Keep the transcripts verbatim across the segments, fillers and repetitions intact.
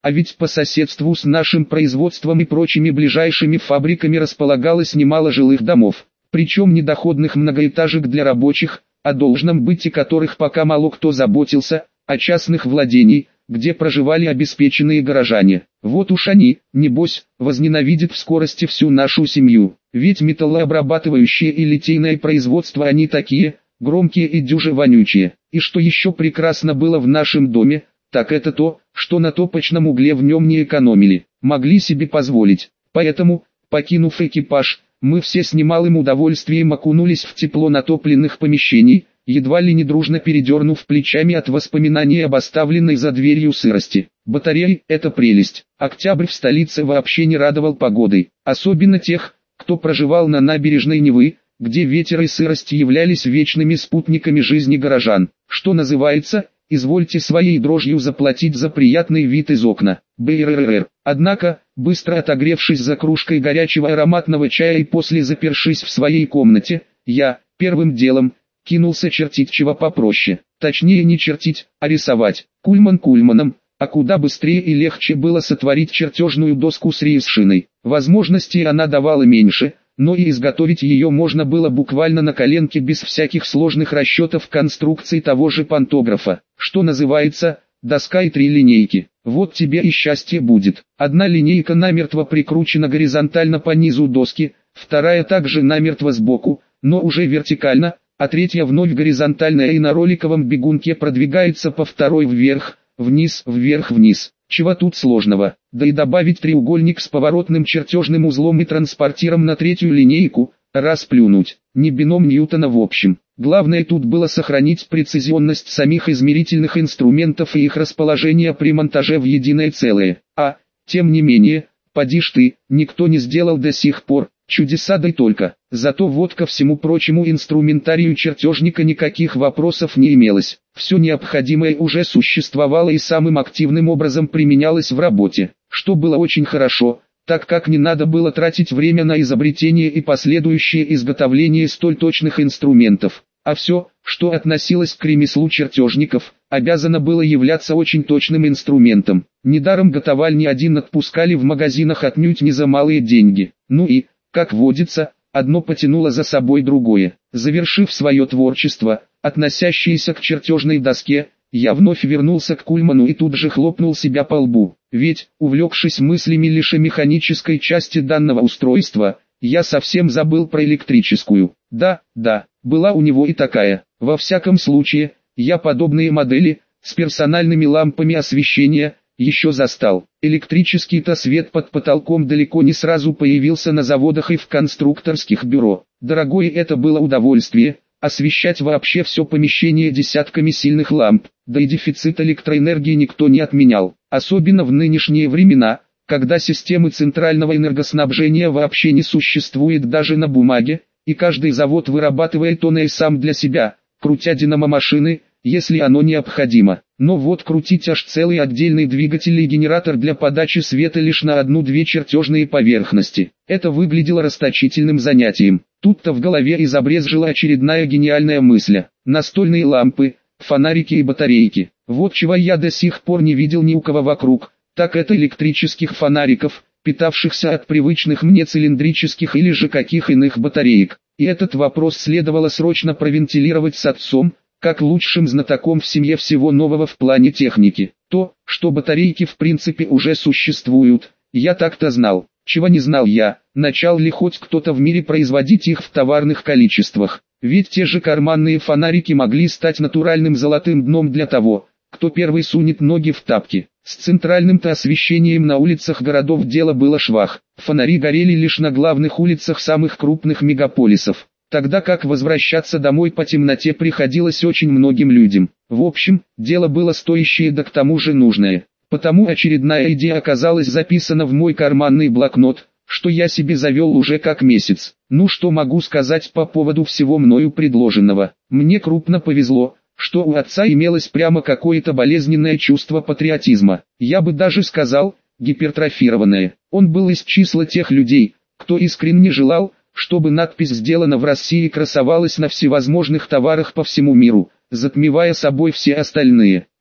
А ведь по соседству с нашим производством и прочими ближайшими фабриками располагалось немало жилых домов, причем недоходных многоэтажек для рабочих, о должном быте которых пока мало кто заботился, а частных владений, где проживали обеспеченные горожане. Вот уж они, небось, возненавидят в скорости всю нашу семью, ведь металлообрабатывающее и литейное производство они такие, громкие и дюже вонючие. И что еще прекрасно было в нашем доме, так это то, что на топочном угле в нем не экономили, могли себе позволить. Поэтому, покинув экипаж, мы все с немалым удовольствием окунулись в тепло натопленных помещений, едва ли не дружно передернув плечами от воспоминаний об оставленной за дверью сырости. Батареи – это прелесть. Октябрь в столице вообще не радовал погодой, особенно тех, кто проживал на набережной Невы, где ветер и сырость являлись вечными спутниками жизни горожан. Что называется, извольте своей дрожью заплатить за приятный вид из окна. БРРР. Однако, быстро отогревшись за кружкой горячего ароматного чая и после запершись в своей комнате, я, первым делом, кинулся чертить чего попроще. Точнее не чертить, а рисовать. Кульман кульманом, а куда быстрее и легче было сотворить чертежную доску с рейсшиной. Возможностей она давала меньше, но и изготовить ее можно было буквально на коленке без всяких сложных расчетов конструкций того же пантографа. Что называется, доска и три линейки. Вот тебе и счастье будет. Одна линейка намертво прикручена горизонтально по низу доски, вторая также намертво сбоку, но уже вертикально, а третья вновь горизонтальная и на роликовом бегунке продвигается по второй вверх, вниз, вверх, вниз. Чего тут сложного? Да и добавить треугольник с поворотным чертежным узлом и транспортиром на третью линейку, расплюнуть. Не бином Ньютона в общем. Главное тут было сохранить прецизионность самих измерительных инструментов и их расположение при монтаже в единое целое. А, тем не менее, поди ж ты, никто не сделал до сих пор. Чудеса да и только. Зато вот ко всему прочему инструментарию чертежника никаких вопросов не имелось. Все необходимое уже существовало и самым активным образом применялось в работе, что было очень хорошо, так как не надо было тратить время на изобретение и последующее изготовление столь точных инструментов. А все, что относилось к ремеслу чертежников, обязано было являться очень точным инструментом. Недаром готовальни один отпускали в магазинах отнюдь не за малые деньги. Ну и, как водится, одно потянуло за собой другое. Завершив свое творчество, относящееся к чертежной доске, я вновь вернулся к Кульману и тут же хлопнул себя по лбу. Ведь, увлекшись мыслями лишь о механической части данного устройства, я совсем забыл про электрическую. Да, да, была у него и такая. Во всяком случае, я подобные модели, с персональными лампами освещения, еще застал. Электрический-то свет под потолком далеко не сразу появился на заводах и в конструкторских бюро. Дорогое это было удовольствие, освещать вообще все помещение десятками сильных ламп, да и дефицит электроэнергии никто не отменял. Особенно в нынешние времена, когда системы центрального энергоснабжения вообще не существует даже на бумаге, и каждый завод вырабатывает он и сам для себя, крутя динамо-машины, если оно необходимо. Но вот крутить аж целый отдельный двигатель и генератор для подачи света лишь на одну-две чертежные поверхности. Это выглядело расточительным занятием. Тут-то в голове изобрезжила очередная гениальная мысль. Настольные лампы, фонарики и батарейки. Вот чего я до сих пор не видел ни у кого вокруг, так это электрических фонариков, питавшихся от привычных мне цилиндрических или же каких иных батареек. И этот вопрос следовало срочно провентилировать с отцом, как лучшим знатоком в семье всего нового в плане техники. То, что батарейки в принципе уже существуют, я так-то знал. Чего не знал я, начал ли хоть кто-то в мире производить их в товарных количествах. Ведь те же карманные фонарики могли стать натуральным золотым дном для того, кто первый сунет ноги в тапки. С центральным-то освещением на улицах городов дело было швах. Фонари горели лишь на главных улицах самых крупных мегаполисов, тогда как возвращаться домой по темноте приходилось очень многим людям. В общем, дело было стоящее да к тому же нужное. Потому очередная идея оказалась записана в мой карманный блокнот, что я себе завел уже как месяц. Ну что могу сказать по поводу всего мною предложенного? Мне крупно повезло, что у отца имелось прямо какое-то болезненное чувство патриотизма. Я бы даже сказал, гипертрофированное. Он был из числа тех людей, кто искренне желал, чтобы надпись «Сделано в России» красовалась на всевозможных товарах по всему миру, затмевая собой все остальные.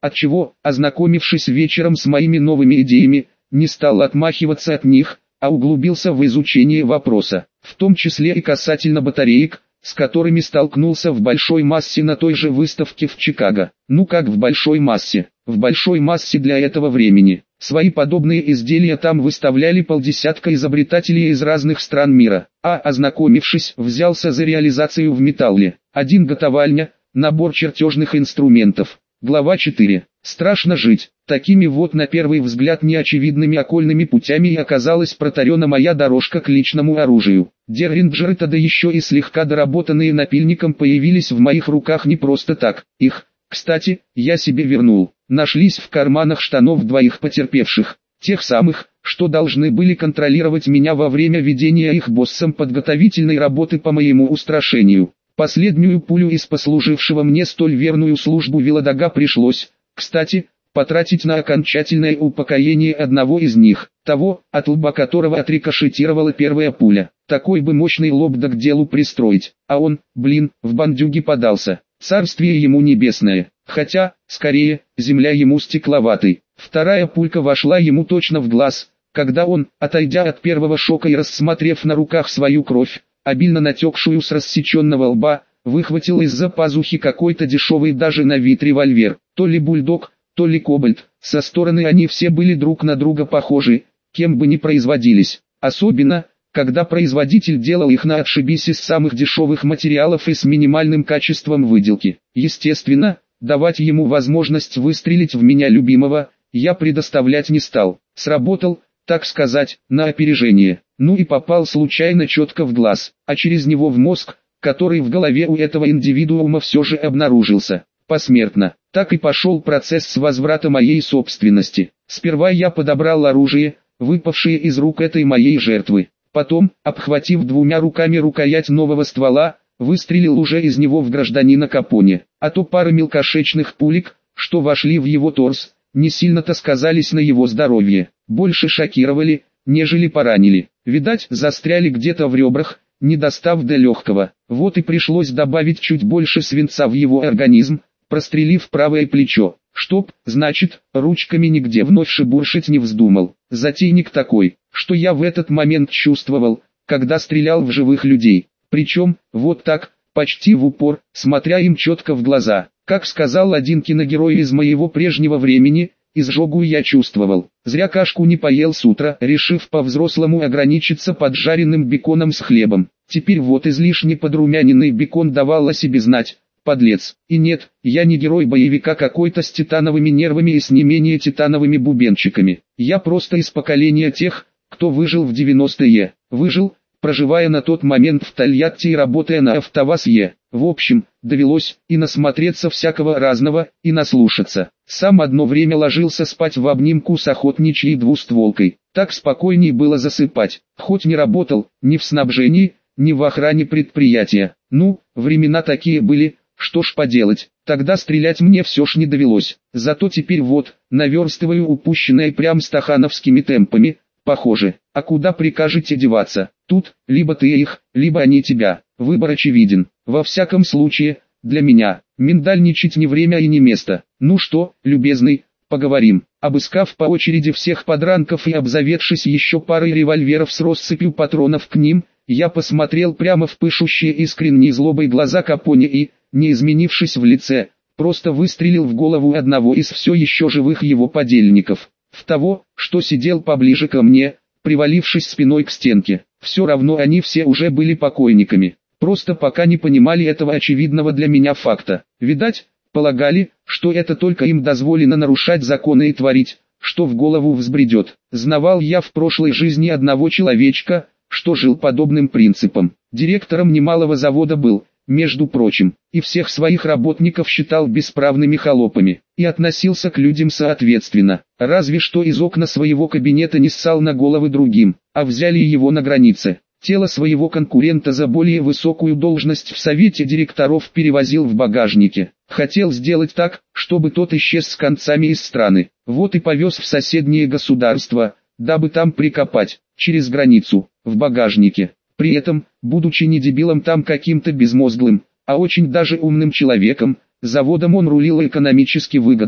отчего, ознакомившись вечером с моими новыми идеями, не стал отмахиваться от них, а углубился в изучение вопроса, в том числе и касательно батареек, с которыми столкнулся в большой массе на той же выставке в Чикаго. Ну как в большой массе? В большой массе для этого времени. Свои подобные изделия там выставляли полдесятка изобретателей из разных стран мира. А ознакомившись, взялся за реализацию в металле. Один готовальня, набор чертежных инструментов. Глава четыре. Страшно жить. Такими вот на первый взгляд неочевидными окольными путями и оказалась протарена моя дорожка к личному оружию. Дерринджеры-то да еще и слегка доработанные напильником появились в моих руках не просто так. Их, кстати, я себе вернул. Нашлись в карманах штанов двоих потерпевших. Тех самых, что должны были контролировать меня во время ведения их боссом подготовительной работы по моему устрашению. Последнюю пулю из послужившего мне столь верную службу Виладога пришлось, кстати, потратить на окончательное упокоение одного из них, того, от лба которого отрикошетировала первая пуля. Такой бы мощный лоб да к делу пристроить, а он, блин, в бандюги подался. Царствие ему небесное, хотя, скорее, земля ему стекловатой. Вторая пулька вошла ему точно в глаз, когда он, отойдя от первого шока и рассмотрев на руках свою кровь, обильно натекшую с рассеченного лба, выхватил из-за пазухи какой-то дешевый даже на вид револьвер, то ли бульдог, то ли кобальт. Со стороны они все были друг на друга похожи, кем бы ни производились, особенно, когда производитель делал их на отшибись из самых дешевых материалов и с минимальным качеством выделки. Естественно, давать ему возможность выстрелить в меня любимого, я предоставлять не стал. Сработал, так сказать, на опережение. Ну и попал случайно четко в глаз, а через него в мозг, который в голове у этого индивидуума все же обнаружился. Посмертно. Так и пошел процесс с возврата моей собственности. Сперва я подобрал оружие, выпавшее из рук этой моей жертвы. Потом, обхватив двумя руками рукоять нового ствола, выстрелил уже из него в гражданина Капоне. А то пара мелкошечных пулек, что вошли в его торс, не сильно-то сказались на его здоровье. Больше шокировали, нежели поранили. Видать, застряли где-то в ребрах, не достав до легкого. Вот и пришлось добавить чуть больше свинца в его организм, прострелив правое плечо. Чтоб, значит, ручками нигде вновь шебуршить не вздумал. Затейник такой, что я в этот момент чувствовал, когда стрелял в живых людей. Причем, вот так, почти в упор, смотря им четко в глаза. Как сказал один киногерой из моего прежнего времени, изжогу я чувствовал. Зря кашку не поел с утра, решив по-взрослому ограничиться поджаренным беконом с хлебом. Теперь вот излишне подрумяненный бекон давал о себе знать. Подлец. И нет, я не герой боевика какой-то с титановыми нервами и с не менее титановыми бубенчиками. Я просто из поколения тех, кто выжил в девяностые. Выжил, проживая на тот момент в Тольятти и работая на АвтоВАЗ-Е. В общем, довелось и насмотреться всякого разного, и наслушаться. Сам одно время ложился спать в обнимку с охотничьей двустволкой. Так спокойней было засыпать. Хоть не работал, ни в снабжении, ни в охране предприятия. Ну, времена такие были. Что ж поделать, тогда стрелять мне все ж не довелось. Зато теперь вот, наверстываю упущенное прям стахановскими темпами, похоже. А куда прикажете деваться? Тут, либо ты их, либо они тебя. Выбор очевиден. Во всяком случае, для меня. Миндальничать не время и не место. Ну что, любезный, поговорим. Обыскав по очереди всех подранков и обзаведшись еще парой револьверов с россыпью патронов к ним, я посмотрел прямо в пышущие искренней злобой глаза Капоне и, не изменившись в лице, просто выстрелил в голову одного из все еще живых его подельников. В того, что сидел поближе ко мне, привалившись спиной к стенке. Все равно они все уже были покойниками. Просто пока не понимали этого очевидного для меня факта. Видать, полагали, что это только им дозволено нарушать законы и творить, что в голову взбредет. Знавал я в прошлой жизни одного человечка, что жил подобным принципом. Директором немалого завода был, между прочим, и всех своих работников считал бесправными холопами, и относился к людям соответственно. Разве что из окна своего кабинета не ссал на головы другим, а взяли его на границе. Тело своего конкурента за более высокую должность в совете директоров перевозил в багажнике. Хотел сделать так, чтобы тот исчез с концами из страны. Вот и повез в соседнее государство, дабы там прикопать, через границу, в багажнике. При этом, будучи не дебилом там каким-то безмозглым, а очень даже умным человеком, заводом он рулил экономически выгодно.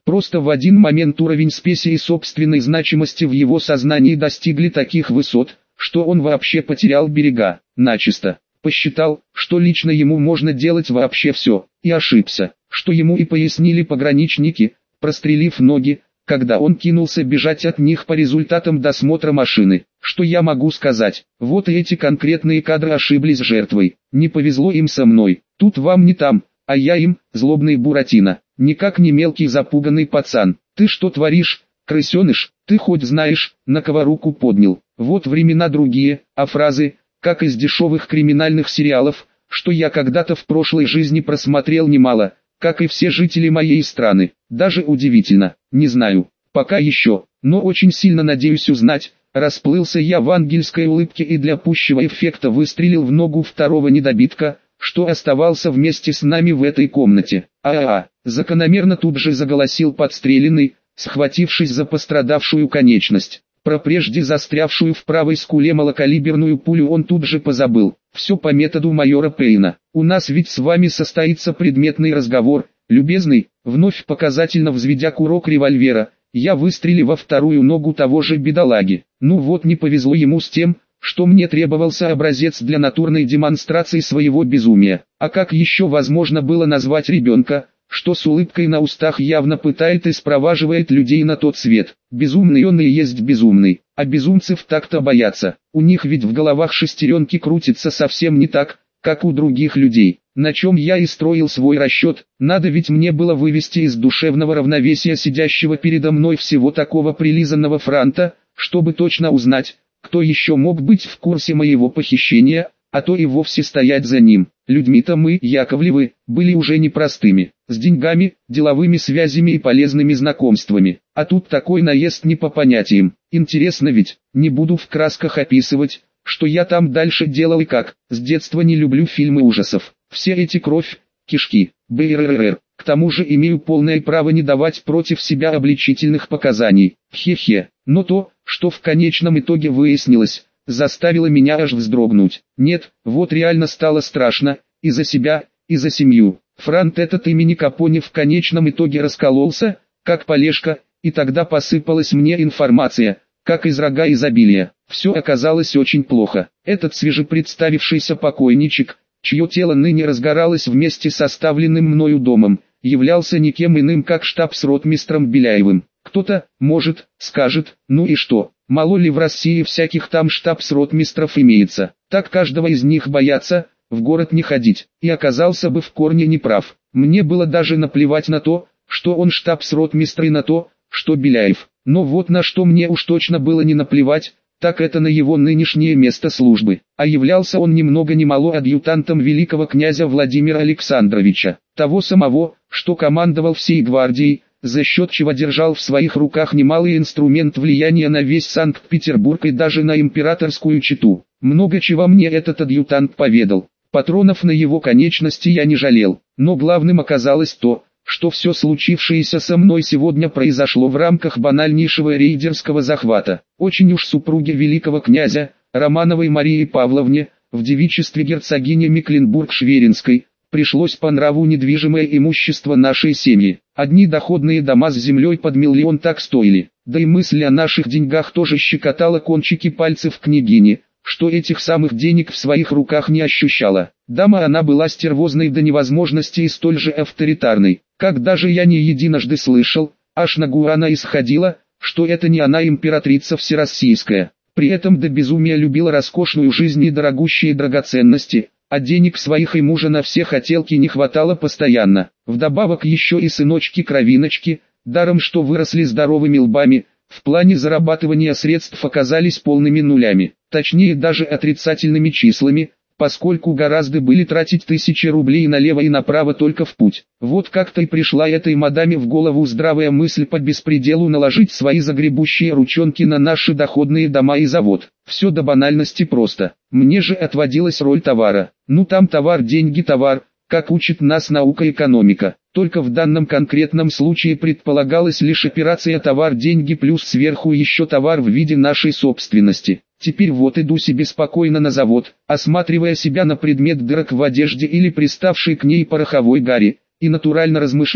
Просто в один момент уровень спеси и собственной значимости в его сознании достигли таких высот, что он вообще потерял берега, начисто. Посчитал, что лично ему можно делать вообще все, и ошибся, что ему и пояснили пограничники, прострелив ноги, когда он кинулся бежать от них по результатам досмотра машины. Что я могу сказать? Вот и эти конкретные кадры ошиблись жертвой. Не повезло им со мной. Тут вам не там, а я им, злобный Буратино. Никак не мелкий запуганный пацан. Ты что творишь, крысеныш? Ты хоть знаешь, на кого руку поднял? Вот времена другие, а фразы, как из дешевых криминальных сериалов, что я когда-то в прошлой жизни просмотрел немало, как и все жители моей страны. Даже удивительно, не знаю, пока еще, но очень сильно надеюсь узнать. Расплылся я в ангельской улыбке и для пущего эффекта выстрелил в ногу второго недобитка, что оставался вместе с нами в этой комнате. А-а-а, закономерно тут же заголосил подстреленный, схватившись за пострадавшую конечность. Про прежде застрявшую в правой скуле малокалиберную пулю он тут же позабыл. Все по методу майора Пейна. У нас ведь с вами состоится предметный разговор, любезный. Вновь показательно взведя курок револьвера, я выстрелил во вторую ногу того же бедолаги. Ну вот не повезло ему с тем, что мне требовался образец для натурной демонстрации своего безумия. А как еще возможно было назвать ребенка, что с улыбкой на устах явно пытает и спроваживает людей на тот свет? Безумный он и есть безумный, а безумцев так-то боятся. У них ведь в головах шестеренки крутятся совсем не так, как у других людей. На чем я и строил свой расчет. Надо ведь мне было вывести из душевного равновесия сидящего передо мной всего такого прилизанного франта, чтобы точно узнать, кто еще мог быть в курсе моего похищения, а то и вовсе стоять за ним. Людьми-то мы, Яковлевы, были уже непростыми, с деньгами, деловыми связями и полезными знакомствами. А тут такой наезд не по понятиям. Интересно ведь, не буду в красках описывать, что я там дальше делал и как. С детства не люблю фильмы ужасов. Все эти кровь, кишки, БРРР. К тому же имею полное право не давать против себя обличительных показаний. Хе-хе. Но то, что в конечном итоге выяснилось, заставило меня аж вздрогнуть. Нет, вот реально стало страшно, и за себя, и за семью. Франт этот имени Капоне в конечном итоге раскололся, как полежка, и тогда посыпалась мне информация, как из рога изобилия. Все оказалось очень плохо. Этот свежепредставившийся покойничек, чье тело ныне разгоралось вместе с оставленным мною домом, являлся никем иным как штабс-ротмистром Беляевым. Кто-то, может, скажет, ну и что, мало ли в России всяких там штабс-ротмистров имеется, так каждого из них боятся, в город не ходить, и оказался бы в корне неправ. Мне было даже наплевать на то, что он штабс-ротмистр, и на то, что Беляев. Но вот на что мне уж точно было не наплевать, так это на его нынешнее место службы. А являлся он ни много ни мало адъютантом великого князя Владимира Александровича, того самого, что командовал всей гвардией, за счет чего держал в своих руках немалый инструмент влияния на весь Санкт-Петербург и даже на императорскую чету. Много чего мне этот адъютант поведал. Патронов на его конечности я не жалел, но главным оказалось то, что все случившееся со мной сегодня произошло в рамках банальнейшего рейдерского захвата. Очень уж супруге великого князя, Романовой Марии Павловне, в девичестве герцогини Мекленбург-Шверинской, пришлось по нраву недвижимое имущество нашей семьи. Одни доходные дома с землей под миллион так стоили, да и мысль о наших деньгах тоже щекотала кончики пальцев княгини, что этих самых денег в своих руках не ощущала. Дама она была стервозной до невозможности и столь же авторитарной, как даже я не единожды слышал, аж на Гуана исходила, что это не она императрица всероссийская. При этом до безумия любила роскошную жизнь и дорогущие драгоценности, а денег своих и мужа на все хотелки не хватало постоянно. Вдобавок еще и сыночки-кровиночки, даром что выросли здоровыми лбами, в плане зарабатывания средств оказались полными нулями, точнее даже отрицательными числами, поскольку гораздо были тратить тысячи рублей налево и направо только в путь. Вот как-то и пришла этой мадаме в голову здравая мысль по беспределу наложить свои загребущие ручонки на наши доходные дома и завод. Все до банальности просто. Мне же отводилась роль товара. Ну там товар, деньги, товар, как учит нас наука экономика. Только в данном конкретном случае предполагалась лишь операция товар, деньги плюс сверху еще товар в виде нашей собственности. Теперь вот иду себе спокойно на завод, осматривая себя на предмет дырок в одежде или приставшей к ней пороховой гари, и натурально размышляю,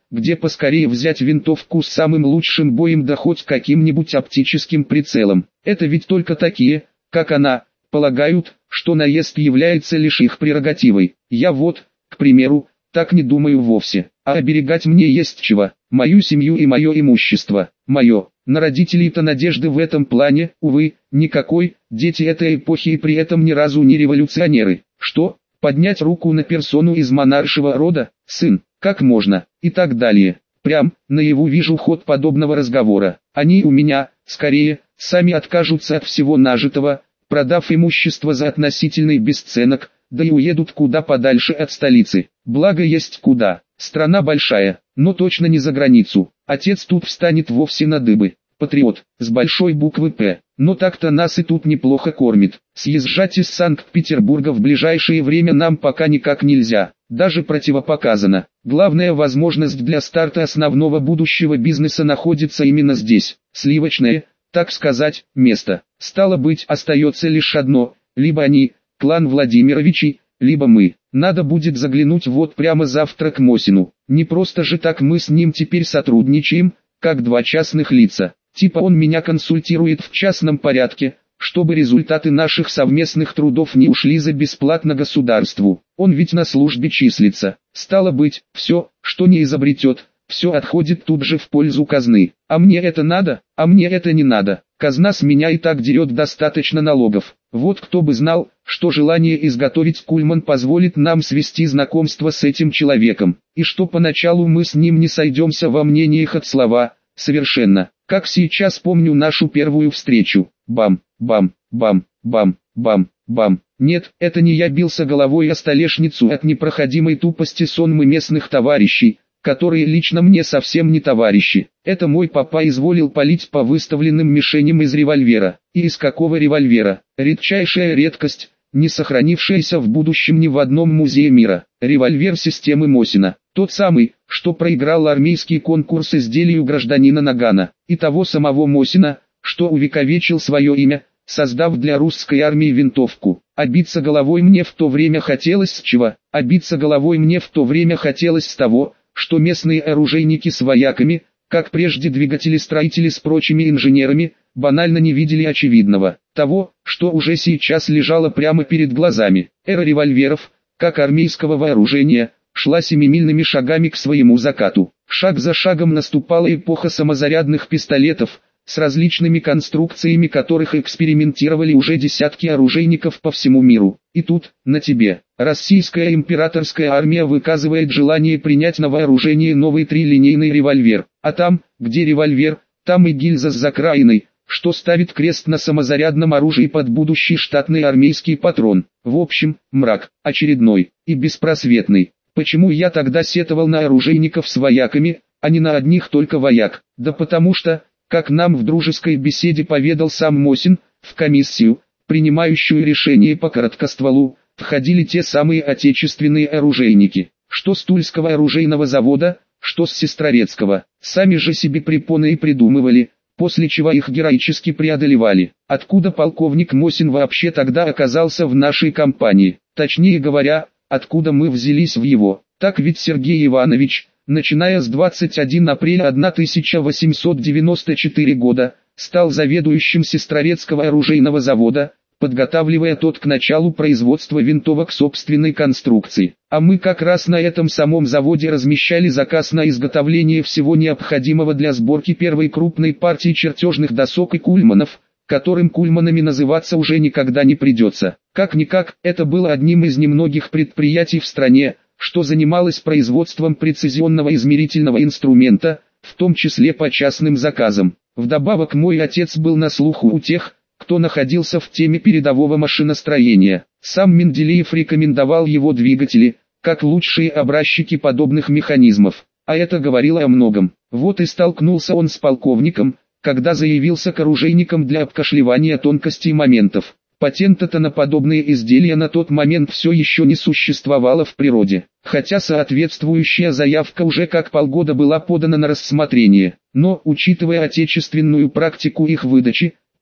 где поскорее взять винтовку с самым лучшим боем да хоть каким-нибудь оптическим прицелом. Это ведь только такие, как она, полагают, что наезд является лишь их прерогативой. Я вот, к примеру, так не думаю вовсе. А оберегать мне есть чего. Мою семью и мое имущество. Мое. На родителей-то надежды в этом плане, увы, никакой. Дети этой эпохи и при этом ни разу не революционеры. Что? Поднять руку на персону из монаршего рода? Сын, как можно? И так далее. Прям, наяву вижу ход подобного разговора. Они у меня, скорее, сами откажутся от всего нажитого, продав имущество за относительный бесценок, да и уедут куда подальше от столицы. Благо есть куда. Страна большая, но точно не за границу. Отец тут встанет вовсе на дыбы. Патриот, с большой буквы «П». Но так-то нас и тут неплохо кормит. Съезжать из Санкт-Петербурга в ближайшее время нам пока никак нельзя. Даже противопоказано. Главная возможность для старта основного будущего бизнеса находится именно здесь. Сливочное, так сказать, место. Стало быть, остается лишь одно. Либо они, клан Владимировичей, либо мы. Надо будет заглянуть вот прямо завтра к Мосину. Не просто же так мы с ним теперь сотрудничаем, как два частных лица. Типа он меня консультирует в частном порядке, чтобы результаты наших совместных трудов не ушли за бесплатно государству. Он ведь на службе числится. Стало быть, все, что не изобретет, все отходит тут же в пользу казны. А мне это надо? А мне это не надо. Казна с меня и так дерет достаточно налогов. Вот кто бы знал, что желание изготовить кульман позволит нам свести знакомство с этим человеком, и что поначалу мы с ним не сойдемся во мнениях от слова, совершенно. Как сейчас помню нашу первую встречу. Бам, бам, бам, бам, бам, бам. Нет, это не я бился головой о столешницу от непроходимой тупости сонмы местных товарищей, которые лично мне совсем не товарищи. Это мой папа изволил палить по выставленным мишеням из револьвера. И из какого револьвера? Редчайшая редкость, не сохранившаяся в будущем ни в одном музее мира. Револьвер системы Мосина. Тот самый, что проиграл армейский конкурс изделию гражданина Нагана. И того самого Мосина, что увековечил свое имя, создав для русской армии винтовку. А биться головой мне в то время хотелось с чего? А биться головой мне в то время хотелось с того, что местные оружейники с вояками, как прежде двигатели-строители с прочими инженерами, банально не видели очевидного. Того, что уже сейчас лежало прямо перед глазами. Эра револьверов, как армейского вооружения, шла семимильными шагами к своему закату. Шаг за шагом наступала эпоха самозарядных пистолетов, с различными конструкциями которых экспериментировали уже десятки оружейников по всему миру. И тут, на тебе, российская императорская армия выказывает желание принять на вооружение новый трилинейный револьвер. А там, где револьвер, там и гильза с закраиной, что ставит крест на самозарядном оружии под будущий штатный армейский патрон. В общем, мрак, очередной и беспросветный. Почему я тогда сетовал на оружейников с вояками, а не на одних только вояк? Да потому что, как нам в дружеской беседе поведал сам Мосин, в комиссию, принимающую решение по короткостволу, входили те самые отечественные оружейники, что с Тульского оружейного завода, что с Сестрорецкого. Сами же себе препоны и придумывали, после чего их героически преодолевали. Откуда полковник Мосин вообще тогда оказался в нашей компании? Точнее говоря, откуда мы взялись в его? Так ведь Сергей Иванович, начиная с двадцать первого апреля тысяча восемьсот девяносто четвёртого года, стал заведующим Сестрорецкого оружейного завода, подготавливая тот к началу производства винтовок собственной конструкции. А мы как раз на этом самом заводе размещали заказ на изготовление всего необходимого для сборки первой крупной партии чертежных досок и кульманов, которым кульманами называться уже никогда не придется. Как-никак, это было одним из немногих предприятий в стране, что занималось производством прецизионного измерительного инструмента, в том числе по частным заказам. Вдобавок мой отец был на слуху у тех, кто находился в теме передового машиностроения. Сам Менделеев рекомендовал его двигатели, как лучшие образчики подобных механизмов. А это говорило о многом. Вот и столкнулся он с полковником, когда заявился к оружейникам для обкашливания тонкостей моментов. Патента-то на подобные изделия на тот момент все еще не существовало в природе, хотя соответствующая заявка уже как полгода была подана на рассмотрение. Но, учитывая отечественную практику их выдачи,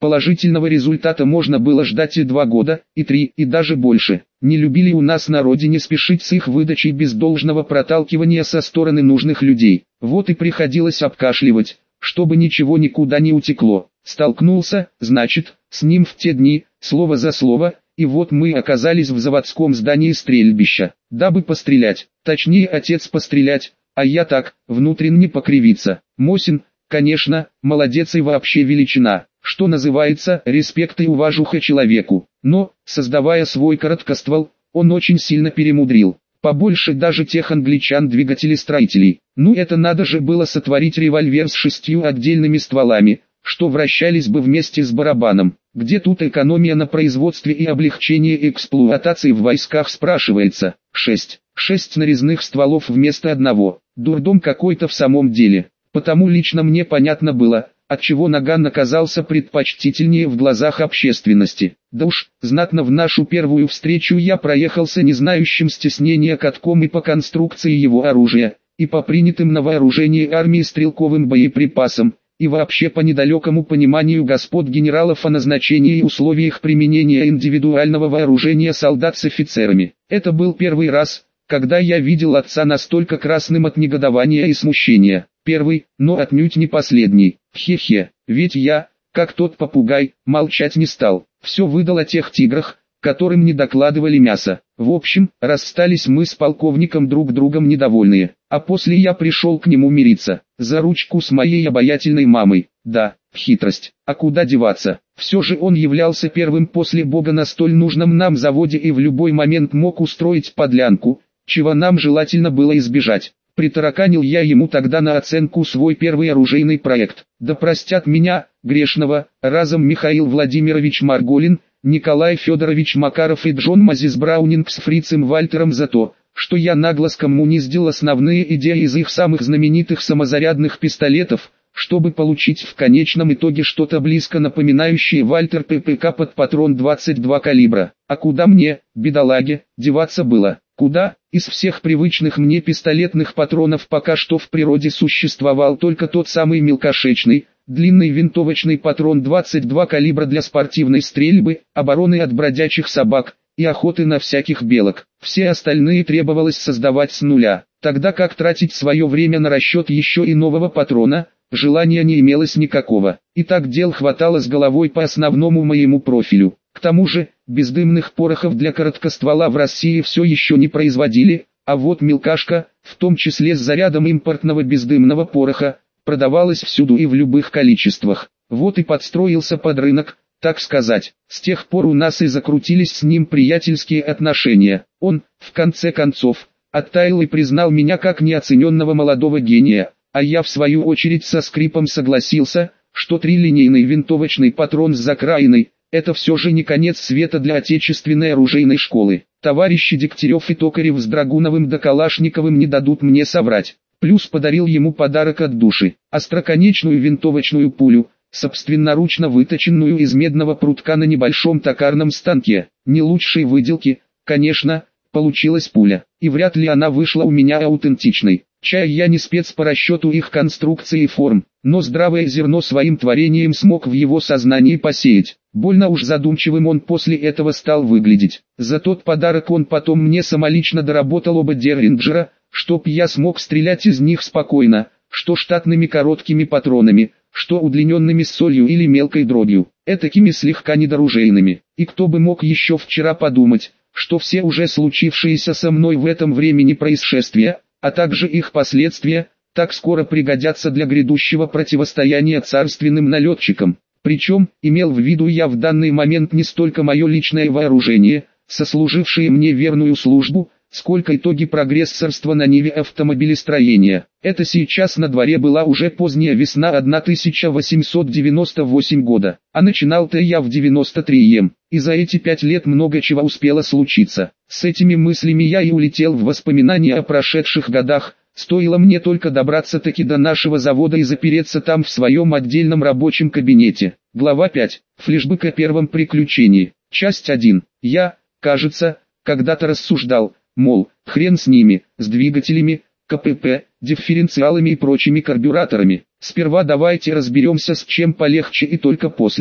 Положительного результата можно было ждать и два года, и три, и даже больше. Не любили у нас на родине спешить с их выдачей без должного проталкивания со стороны нужных людей. Вот и приходилось обкашливать, чтобы ничего никуда не утекло. Столкнулся, значит, с ним в те дни, слово за слово, и вот мы оказались в заводском здании стрельбища, дабы пострелять, точнее отец пострелять, а я так, внутренне покривиться. Мосин, конечно, молодец и вообще величина, что называется, респект и уважуха человеку, но, создавая свой короткоствол, он очень сильно перемудрил. Побольше даже тех англичан-двигателестроителей. Ну это надо же было сотворить револьвер с шестью отдельными стволами, что вращались бы вместе с барабаном. Где тут экономия на производстве и облегчение эксплуатации в войсках, спрашивается. Шесть. Шесть нарезных стволов вместо одного. Дурдом какой-то в самом деле. Потому лично мне понятно было, отчего Наган оказался предпочтительнее в глазах общественности. Да уж, знатно в нашу первую встречу я проехался не знающим стеснения катком и по конструкции его оружия, и по принятым на вооружение армии стрелковым боеприпасам, и вообще по недалекому пониманию господ генералов о назначении и условиях применения индивидуального вооружения солдат с офицерами. Это был первый раз, когда я видел отца настолько красным от негодования и смущения. Первый, но отнюдь не последний. Хе-хе, ведь я, как тот попугай, молчать не стал. Все выдал о тех тиграх, которым не докладывали мясо. В общем, расстались мы с полковником друг другом недовольные. А после я пришел к нему мириться. За ручку с моей обаятельной мамой. Да, хитрость. А куда деваться? Все же он являлся первым после Бога на столь нужном нам заводе и в любой момент мог устроить подлянку, чего нам желательно было избежать. Притараканил я ему тогда на оценку свой первый оружейный проект. Да простят меня, грешного, разом Михаил Владимирович Марголин, Николай Федорович Макаров и Джон Мазис Браунинг с фрицем Вальтером за то, что я нагло скоммуниздил основные идеи из их самых знаменитых самозарядных пистолетов, чтобы получить в конечном итоге что-то близко напоминающее Вальтер ППК под патрон двадцать два калибра. А куда мне, бедолаге, деваться было? Куда? Из всех привычных мне пистолетных патронов пока что в природе существовал только тот самый мелкошечный, длинный винтовочный патрон двадцать два калибра для спортивной стрельбы, обороны от бродячих собак и охоты на всяких белок. Все остальные требовалось создавать с нуля, тогда как тратить свое время на расчет еще и нового патрона, желания не имелось никакого. И так дел хватало с головой по основному моему профилю. К тому же, бездымных порохов для короткоствола в России все еще не производили, а вот мелкашка, в том числе с зарядом импортного бездымного пороха, продавалась всюду и в любых количествах. Вот и подстроился под рынок, так сказать. С тех пор у нас и закрутились с ним приятельские отношения. Он, в конце концов, оттаял и признал меня как неоцененного молодого гения, а я в свою очередь со скрипом согласился, что трилинейный винтовочный патрон с закраиной – это все же не конец света для отечественной оружейной школы. Товарищи Дегтярев и Токарев с Драгуновым да Калашниковым не дадут мне соврать. Плюс подарил ему подарок от души. Остроконечную винтовочную пулю, собственноручно выточенную из медного прутка на небольшом токарном станке. Не лучшей выделки, конечно, получилась пуля. И вряд ли она вышла у меня аутентичной. Чай я не спец по расчету их конструкции и форм, но здравое зерно своим творением смог в его сознании посеять. Больно уж задумчивым он после этого стал выглядеть. За тот подарок он потом мне самолично доработал оба Дерринджера, чтоб я смог стрелять из них спокойно, что штатными короткими патронами, что удлиненными с солью или мелкой дробью, этакими слегка недоружейными. И кто бы мог еще вчера подумать, что все уже случившиеся со мной в этом времени происшествия, а также их последствия, так скоро пригодятся для грядущего противостояния царственным налетчикам. Причем, имел в виду я в данный момент не столько мое личное вооружение, сослужившее мне верную службу, сколько итоги прогрессорства на ниве автомобилестроения. Это сейчас на дворе была уже поздняя весна тысяча восемьсот девяносто восьмого года, а начинал-то я в девяносто третьем, и за эти пять лет много чего успело случиться. С этими мыслями я и улетел в воспоминания о прошедших годах. Стоило мне только добраться-таки до нашего завода и запереться там в своем отдельном рабочем кабинете. Глава пять. Флешбэк о первом приключении. Часть один. Я, кажется, когда-то рассуждал, мол, хрен с ними, с двигателями, КПП, дифференциалами и прочими карбюраторами. Сперва давайте разберемся с чем полегче и только после,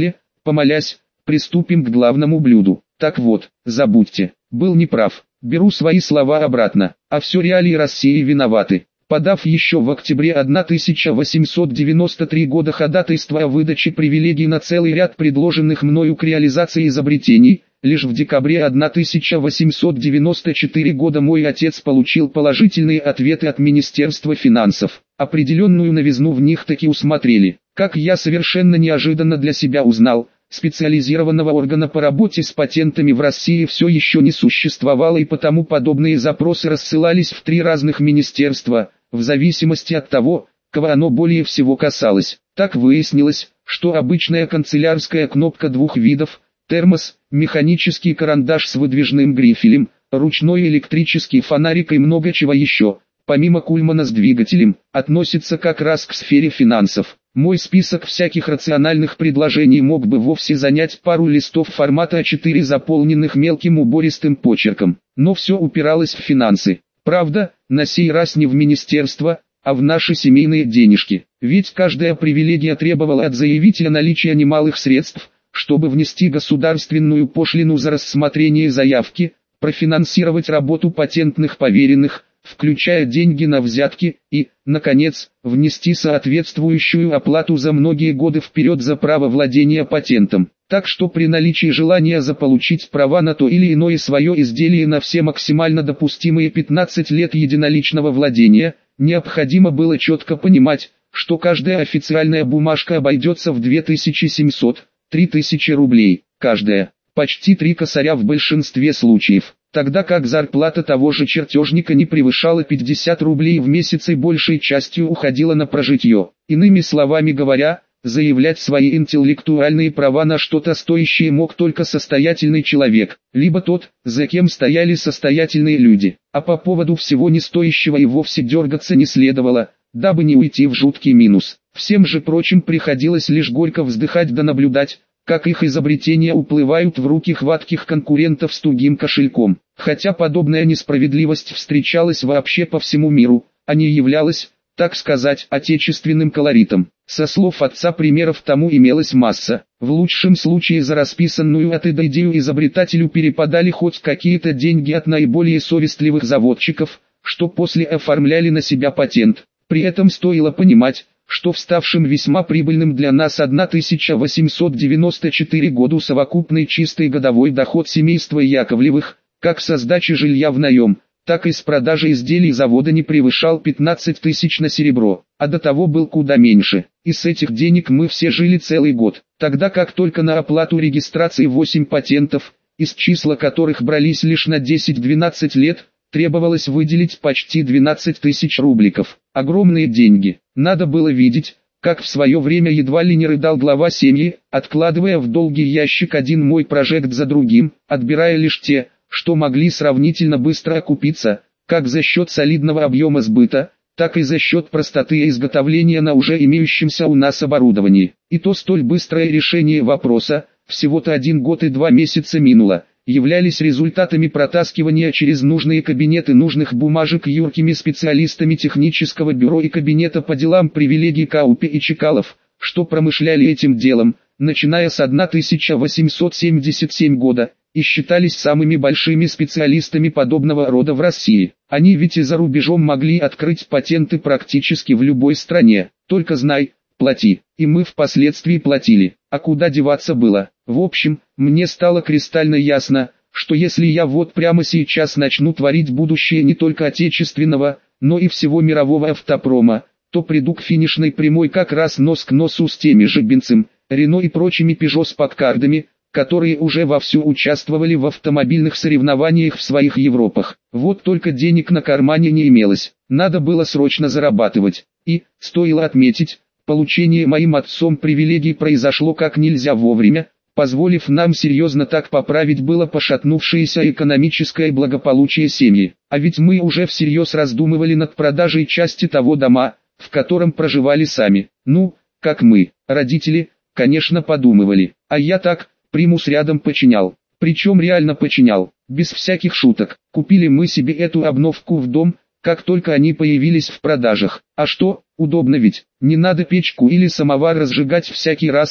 помолясь, приступим к главному блюду. Так вот, забудьте, был неправ. Беру свои слова обратно, а все реалии России виноваты. Подав еще в октябре тысяча восемьсот девяносто третьего года ходатайство о выдаче привилегий на целый ряд предложенных мною к реализации изобретений, лишь в декабре тысяча восемьсот девяносто четвёртого года мой отец получил положительные ответы от Министерства финансов. Определенную новизну в них таки усмотрели. Как я совершенно неожиданно для себя узнал, специализированного органа по работе с патентами в России все еще не существовало, и потому подобные запросы рассылались в три разных министерства, в зависимости от того, кого оно более всего касалось. Так выяснилось, что обычная канцелярская кнопка двух видов, термос, механический карандаш с выдвижным грифелем, ручной электрический фонарик и много чего еще, помимо кульмана с двигателем, относится как раз к сфере финансов. Мой список всяких рациональных предложений мог бы вовсе занять пару листов формата а четыре, заполненных мелким убористым почерком, но все упиралось в финансы. Правда, на сей раз не в министерство, а в наши семейные денежки. Ведь каждая привилегия требовала от заявителя наличия немалых средств, чтобы внести государственную пошлину за рассмотрение заявки, профинансировать работу патентных поверенных, включая деньги на взятки, и, наконец, внести соответствующую оплату за многие годы вперед за право владения патентом. Так что при наличии желания заполучить права на то или иное свое изделие на все максимально допустимые пятнадцать лет единоличного владения, необходимо было четко понимать, что каждая официальная бумажка обойдется в две тысячи семьсот — три тысячи рублей, каждая, почти три косаря в большинстве случаев. Тогда как зарплата того же чертежника не превышала пятьдесят рублей в месяц и большей частью уходила на прожитье. Иными словами говоря, заявлять свои интеллектуальные права на что-то стоящее мог только состоятельный человек, либо тот, за кем стояли состоятельные люди. А по поводу всего не стоящего и вовсе дергаться не следовало, дабы не уйти в жуткий минус. Всем же прочим приходилось лишь горько вздыхать да наблюдать, как их изобретения уплывают в руки хватких конкурентов с тугим кошельком. Хотя подобная несправедливость встречалась вообще по всему миру, а не являлась, так сказать, отечественным колоритом. Со слов отца примеров тому имелась масса. В лучшем случае за расписанную от и до идею изобретателю перепадали хоть какие-то деньги от наиболее совестливых заводчиков, что после оформляли на себя патент. При этом стоило понимать, что вставшим весьма прибыльным для нас тысяча восемьсот девяносто четвёртого году совокупный чистый годовой доход семейства Яковлевых, как со сдачи жилья в наем, так и с продажи изделий завода не превышал пятнадцать тысяч на серебро, а до того был куда меньше. И с этих денег мы все жили целый год, тогда как только на оплату регистрации восемь патентов, из числа которых брались лишь на десять-двенадцать лет, требовалось выделить почти двенадцать тысяч рубликов. Огромные деньги. Надо было видеть, как в свое время едва ли не рыдал глава семьи, откладывая в долгий ящик один мой прожект за другим, отбирая лишь те, что могли сравнительно быстро окупиться, как за счет солидного объема сбыта, так и за счет простоты изготовления на уже имеющемся у нас оборудовании. И то столь быстрое решение вопроса, всего-то один год и два месяца минуло, являлись результатами протаскивания через нужные кабинеты нужных бумажек юркими специалистами технического бюро и кабинета по делам привилегий Каупи и Чекалов, что промышляли этим делом, начиная с тысяча восемьсот семьдесят седьмого года, и считались самыми большими специалистами подобного рода в России. Они ведь и за рубежом могли открыть патенты практически в любой стране, только знай, плати. И мы впоследствии платили, а куда деваться было. В общем, мне стало кристально ясно, что если я вот прямо сейчас начну творить будущее не только отечественного, но и всего мирового автопрома, то приду к финишной прямой как раз нос к носу с теми же Бенцем, Рено и прочими Пежо с Паккардами, которые уже вовсю участвовали в автомобильных соревнованиях в своих Европах. Вот только денег на кармане не имелось, надо было срочно зарабатывать. И, стоило отметить, получение моим отцом привилегий произошло как нельзя вовремя, позволив нам серьезно так поправить было пошатнувшееся экономическое благополучие семьи. А ведь мы уже всерьез раздумывали над продажей части того дома, в котором проживали сами. Ну, как мы, родители, конечно подумывали, а я так, примус рядом починял. Причем реально починял, без всяких шуток. Купили мы себе эту обновку в дом, как только они появились в продажах. А что, удобно ведь, не надо печку или самовар разжигать всякий раз,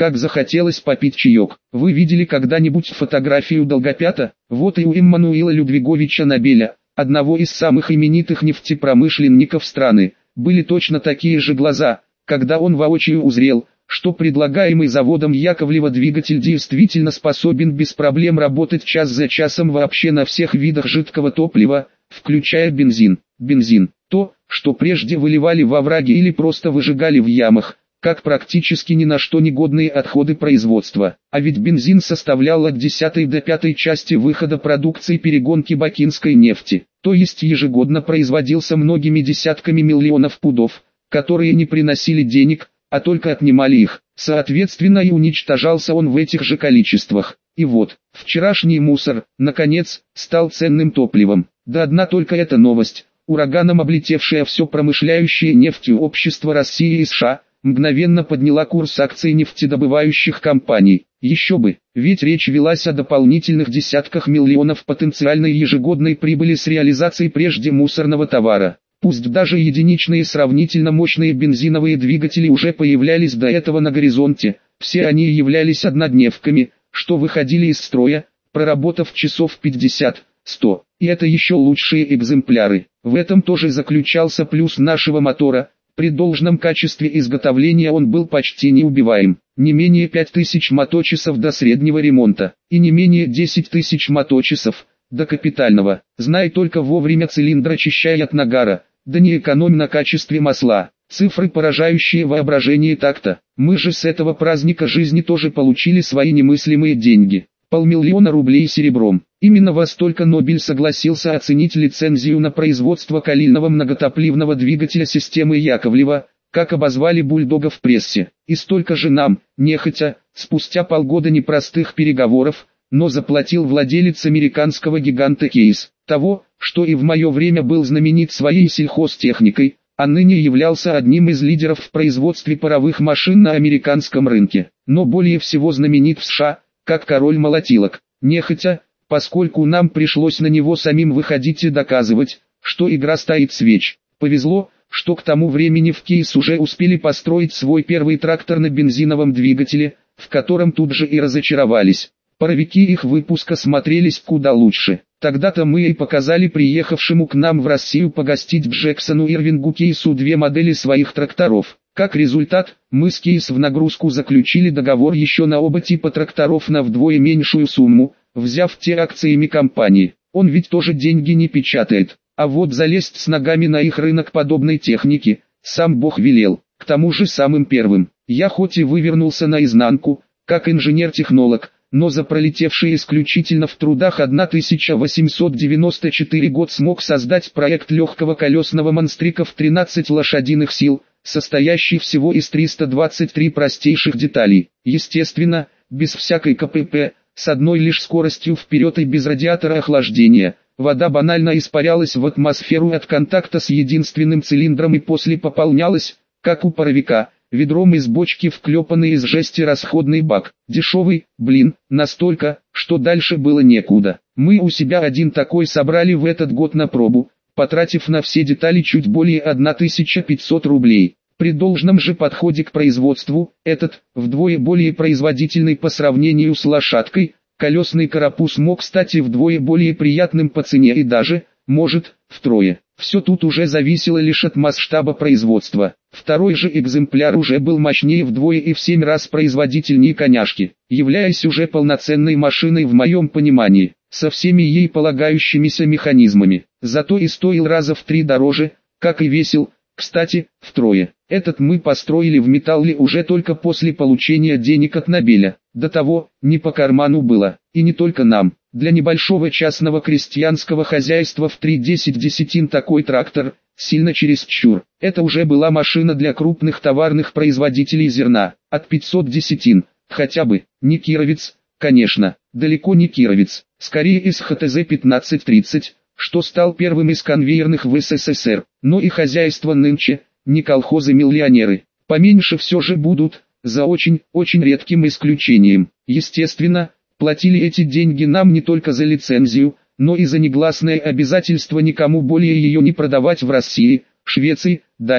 как захотелось попить чаек. Вы видели когда-нибудь фотографию Долгопята? Вот и у Эммануила Людвиговича Нобеля, одного из самых именитых нефтепромышленников страны, были точно такие же глаза, когда он воочию узрел, что предлагаемый заводом Яковлева двигатель действительно способен без проблем работать час за часом вообще на всех видах жидкого топлива, включая бензин. Бензин – то, что прежде выливали во овраги или просто выжигали в ямах, как практически ни на что негодные отходы производства. А ведь бензин составлял от десятой до пятой части выхода продукции перегонки бакинской нефти, то есть ежегодно производился многими десятками миллионов пудов, которые не приносили денег, а только отнимали их. Соответственно и уничтожался он в этих же количествах. И вот, вчерашний мусор, наконец, стал ценным топливом. Да одна только эта новость, ураганом облетевшая все промышляющее нефтью общество России и США, мгновенно подняла курс акций нефтедобывающих компаний. Еще бы, ведь речь велась о дополнительных десятках миллионов потенциальной ежегодной прибыли с реализацией прежде мусорного товара. Пусть даже единичные сравнительно мощные бензиновые двигатели уже появлялись до этого на горизонте, все они являлись однодневками, что выходили из строя, проработав часов пятьдесят-сто. И это еще лучшие экземпляры. В этом тоже заключался плюс нашего мотора. При должном качестве изготовления он был почти неубиваем. Не менее пять тысяч моточасов до среднего ремонта, и не менее десять тысяч моточасов до капитального. Знай только вовремя цилиндр очищай от нагара, да не экономь на качестве масла. Цифры, поражающие воображение так-то. Мы же с этого праздника жизни тоже получили свои немыслимые деньги. Полмиллиона рублей серебром. Именно во столько Нобель согласился оценить лицензию на производство калильного многотопливного двигателя системы Яковлева, как обозвали бульдога в прессе. И столько же нам, нехотя, спустя полгода непростых переговоров, но заплатил владелец американского гиганта Кейс, того, что и в мое время был знаменит своей сельхозтехникой, а ныне являлся одним из лидеров в производстве паровых машин на американском рынке, но более всего знаменит в США, как король молотилок. Нехотя, поскольку нам пришлось на него самим выходить и доказывать, что игра стоит свеч. Повезло, что к тому времени в Кейс уже успели построить свой первый трактор на бензиновом двигателе, в котором тут же и разочаровались. Паровики их выпуска смотрелись куда лучше. Тогда-то мы и показали приехавшему к нам в Россию погостить Джексону Ирвингу Кейсу две модели своих тракторов. Как результат, мы с Кейс в нагрузку заключили договор еще на оба типа тракторов на вдвое меньшую сумму, взяв те акциями компании. Он ведь тоже деньги не печатает, а вот залезть с ногами на их рынок подобной техники, сам Бог велел. К тому же самым первым, я хоть и вывернулся наизнанку, как инженер-технолог, но за пролетевший исключительно в трудах тысяча восемьсот девяносто четвёртый год смог создать проект легкого колесного монстрика в тринадцать лошадиных сил, состоящий всего из триста двадцати трёх простейших деталей. Естественно, без всякой КПП, с одной лишь скоростью вперед и без радиатора охлаждения. Вода банально испарялась в атмосферу от контакта с единственным цилиндром и после пополнялась, как у паровика, ведром из бочки вклепанный из жести расходный бак. Дешевый, блин, настолько, что дальше было некуда. Мы у себя один такой собрали в этот год на пробу, потратив на все детали чуть более тысячи пятьсот рублей. При должном же подходе к производству, этот, вдвое более производительный по сравнению с лошадкой, колесный корпус мог стать и вдвое более приятным по цене и даже, может, втрое. Все тут уже зависело лишь от масштаба производства. Второй же экземпляр уже был мощнее вдвое и в семь раз производительнее коняшки, являясь уже полноценной машиной в моем понимании, со всеми ей полагающимися механизмами. Зато и стоил раза в три дороже, как и весил, кстати, втрое. Этот мы построили в Металле уже только после получения денег от Нобеля. До того, не по карману было, и не только нам. Для небольшого частного крестьянского хозяйства в три-десять десятин такой трактор, сильно чересчур. Это уже была машина для крупных товарных производителей зерна, от пятисот десятин, хотя бы, не кировец, конечно, далеко не кировец, скорее из ХТЗ пятнадцать тридцать, что стал первым из конвейерных в СССР, но и хозяйства нынче, не колхозы-миллионеры, поменьше все же будут, за очень-очень редким исключением. Естественно, платили эти деньги нам не только за лицензию, но и за негласное обязательство никому более ее не продавать в России, Швеции, Дании,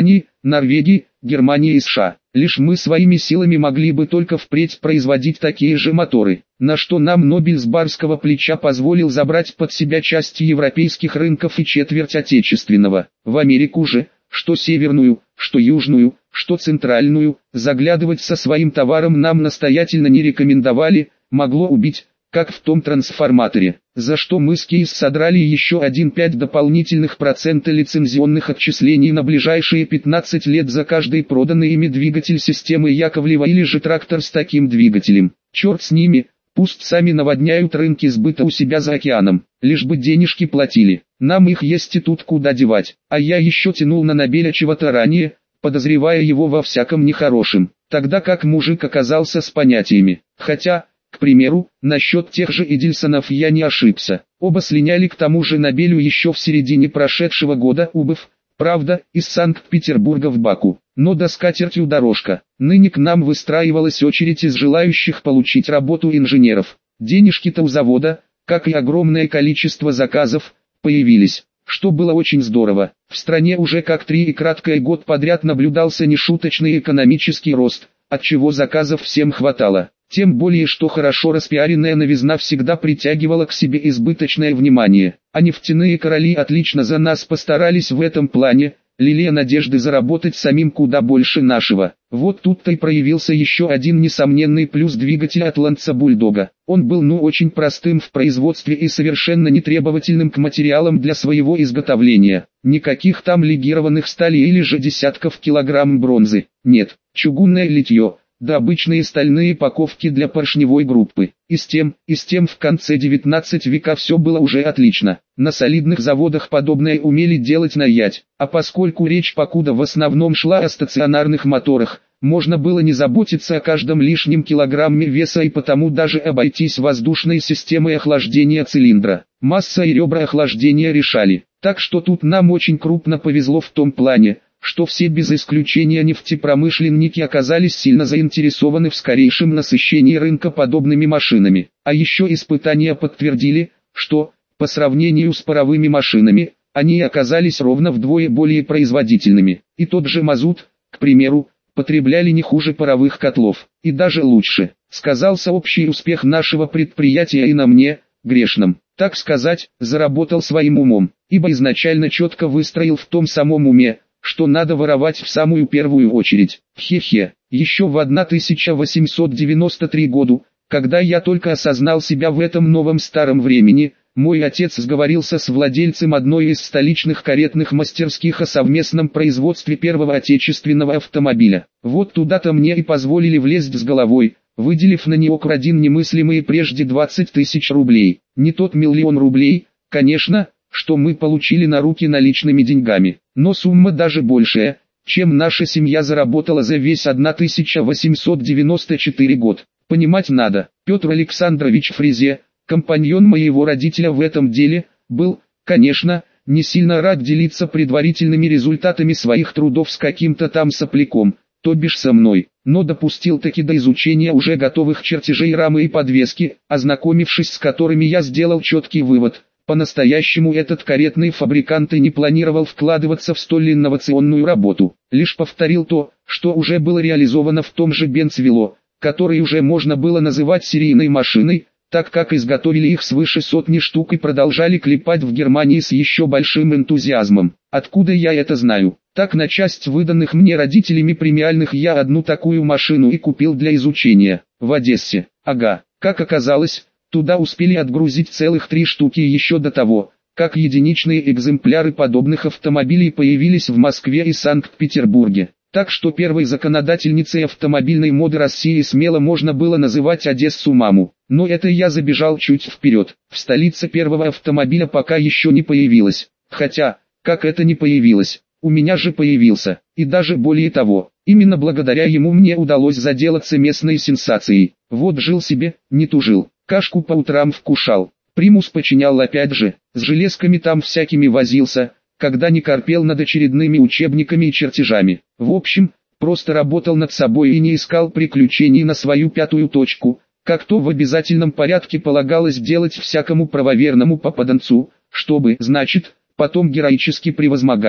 Норвегии, Германии и США. Лишь мы своими силами могли бы только впредь производить такие же моторы, на что нам Нобель с барского плеча позволил забрать под себя части европейских рынков и четверть отечественного. В Америку же, что северную, что южную, что центральную, заглядывать со своим товаром нам настоятельно не рекомендовали, могло убить, как в том трансформаторе, за что мы с Кейс содрали еще один целых пять десятых дополнительных процента лицензионных отчислений на ближайшие пятнадцать лет за каждый проданный ими двигатель системы Яковлева или же трактор с таким двигателем. Черт с ними, пусть сами наводняют рынки сбыта у себя за океаном, лишь бы денежки платили, нам их есть и тут куда девать, а я еще тянул на Нобеля чего-то ранее, подозревая его во всяком нехорошем, тогда как мужик оказался с понятиями, хотя... К примеру, насчет тех же Эдельсонов я не ошибся. Оба слиняли к тому же Нобелю еще в середине прошедшего года, убыв, правда, из Санкт-Петербурга в Баку. Но да скатертью дорожка. Ныне к нам выстраивалась очередь из желающих получить работу инженеров. Денежки-то у завода, как и огромное количество заказов, появились. Что было очень здорово. В стране уже как три и краткое год подряд наблюдался нешуточный экономический рост, отчего заказов всем хватало. Тем более, что хорошо распиаренная новизна всегда притягивала к себе избыточное внимание, а нефтяные короли отлично за нас постарались в этом плане, лелея надежды заработать самим куда больше нашего. Вот тут-то и проявился еще один несомненный плюс двигателя Атлантса Бульдога. Он был ну очень простым в производстве и совершенно нетребовательным к материалам для своего изготовления. Никаких там легированных сталей или же десятков килограмм бронзы. Нет, чугунное литье. Да обычные стальные паковки для поршневой группы. И с тем, и с тем в конце девятнадцатого века все было уже отлично. На солидных заводах подобное умели делать наять, а поскольку речь покуда в основном шла о стационарных моторах, можно было не заботиться о каждом лишнем килограмме веса и потому даже обойтись воздушной системой охлаждения цилиндра. Масса и ребра охлаждения решали. Так что тут нам очень крупно повезло в том плане, что все без исключения нефтепромышленники оказались сильно заинтересованы в скорейшем насыщении рынка подобными машинами. А еще испытания подтвердили, что, по сравнению с паровыми машинами, они оказались ровно вдвое более производительными. И тот же мазут, к примеру, потребляли не хуже паровых котлов, и даже лучше. Сказался общий успех нашего предприятия и на мне, грешном, так сказать, заработал своим умом, ибо изначально четко выстроил в том самом уме, что надо воровать в самую первую очередь. Хе-хе, еще в тысяча восемьсот девяносто третьем году, когда я только осознал себя в этом новом старом времени, мой отец сговорился с владельцем одной из столичных каретных мастерских о совместном производстве первого отечественного автомобиля. Вот туда-то мне и позволили влезть с головой, выделив на него один немыслимые прежде двадцать тысяч рублей. Не тот миллион рублей, конечно, что мы получили на руки наличными деньгами, но сумма даже большая, чем наша семья заработала за весь тысяча восемьсот девяносто четвёртый год. Понимать надо, Петр Александрович Фрезе, компаньон моего родителя в этом деле, был, конечно, не сильно рад делиться предварительными результатами своих трудов с каким-то там сопляком, то бишь со мной, но допустил таки до изучения уже готовых чертежей рамы и подвески, ознакомившись с которыми я сделал четкий вывод. По-настоящему этот каретный фабрикант и не планировал вкладываться в столь инновационную работу, лишь повторил то, что уже было реализовано в том же Бенцвилло, который уже можно было называть серийной машиной, так как изготовили их свыше сотни штук и продолжали клепать в Германии с еще большим энтузиазмом. Откуда я это знаю? Так на часть выданных мне родителями премиальных я одну такую машину и купил для изучения, в Одессе. Ага, как оказалось, туда успели отгрузить целых три штуки еще до того, как единичные экземпляры подобных автомобилей появились в Москве и Санкт-Петербурге. Так что первой законодательницей автомобильной моды России смело можно было называть Одессу-маму. Но это я забежал чуть вперед. В столице первого автомобиля пока еще не появилось. Хотя, как это не появилось, у меня же появился. И даже более того, именно благодаря ему мне удалось заделаться местной сенсацией. Вот жил себе, не тужил. Кашку по утрам вкушал, примус починял опять же, с железками там всякими возился, когда не корпел над очередными учебниками и чертежами. В общем, просто работал над собой и не искал приключений на свою пятую точку, как то в обязательном порядке полагалось делать всякому правоверному попаданцу, чтобы, значит, потом героически превозмогать.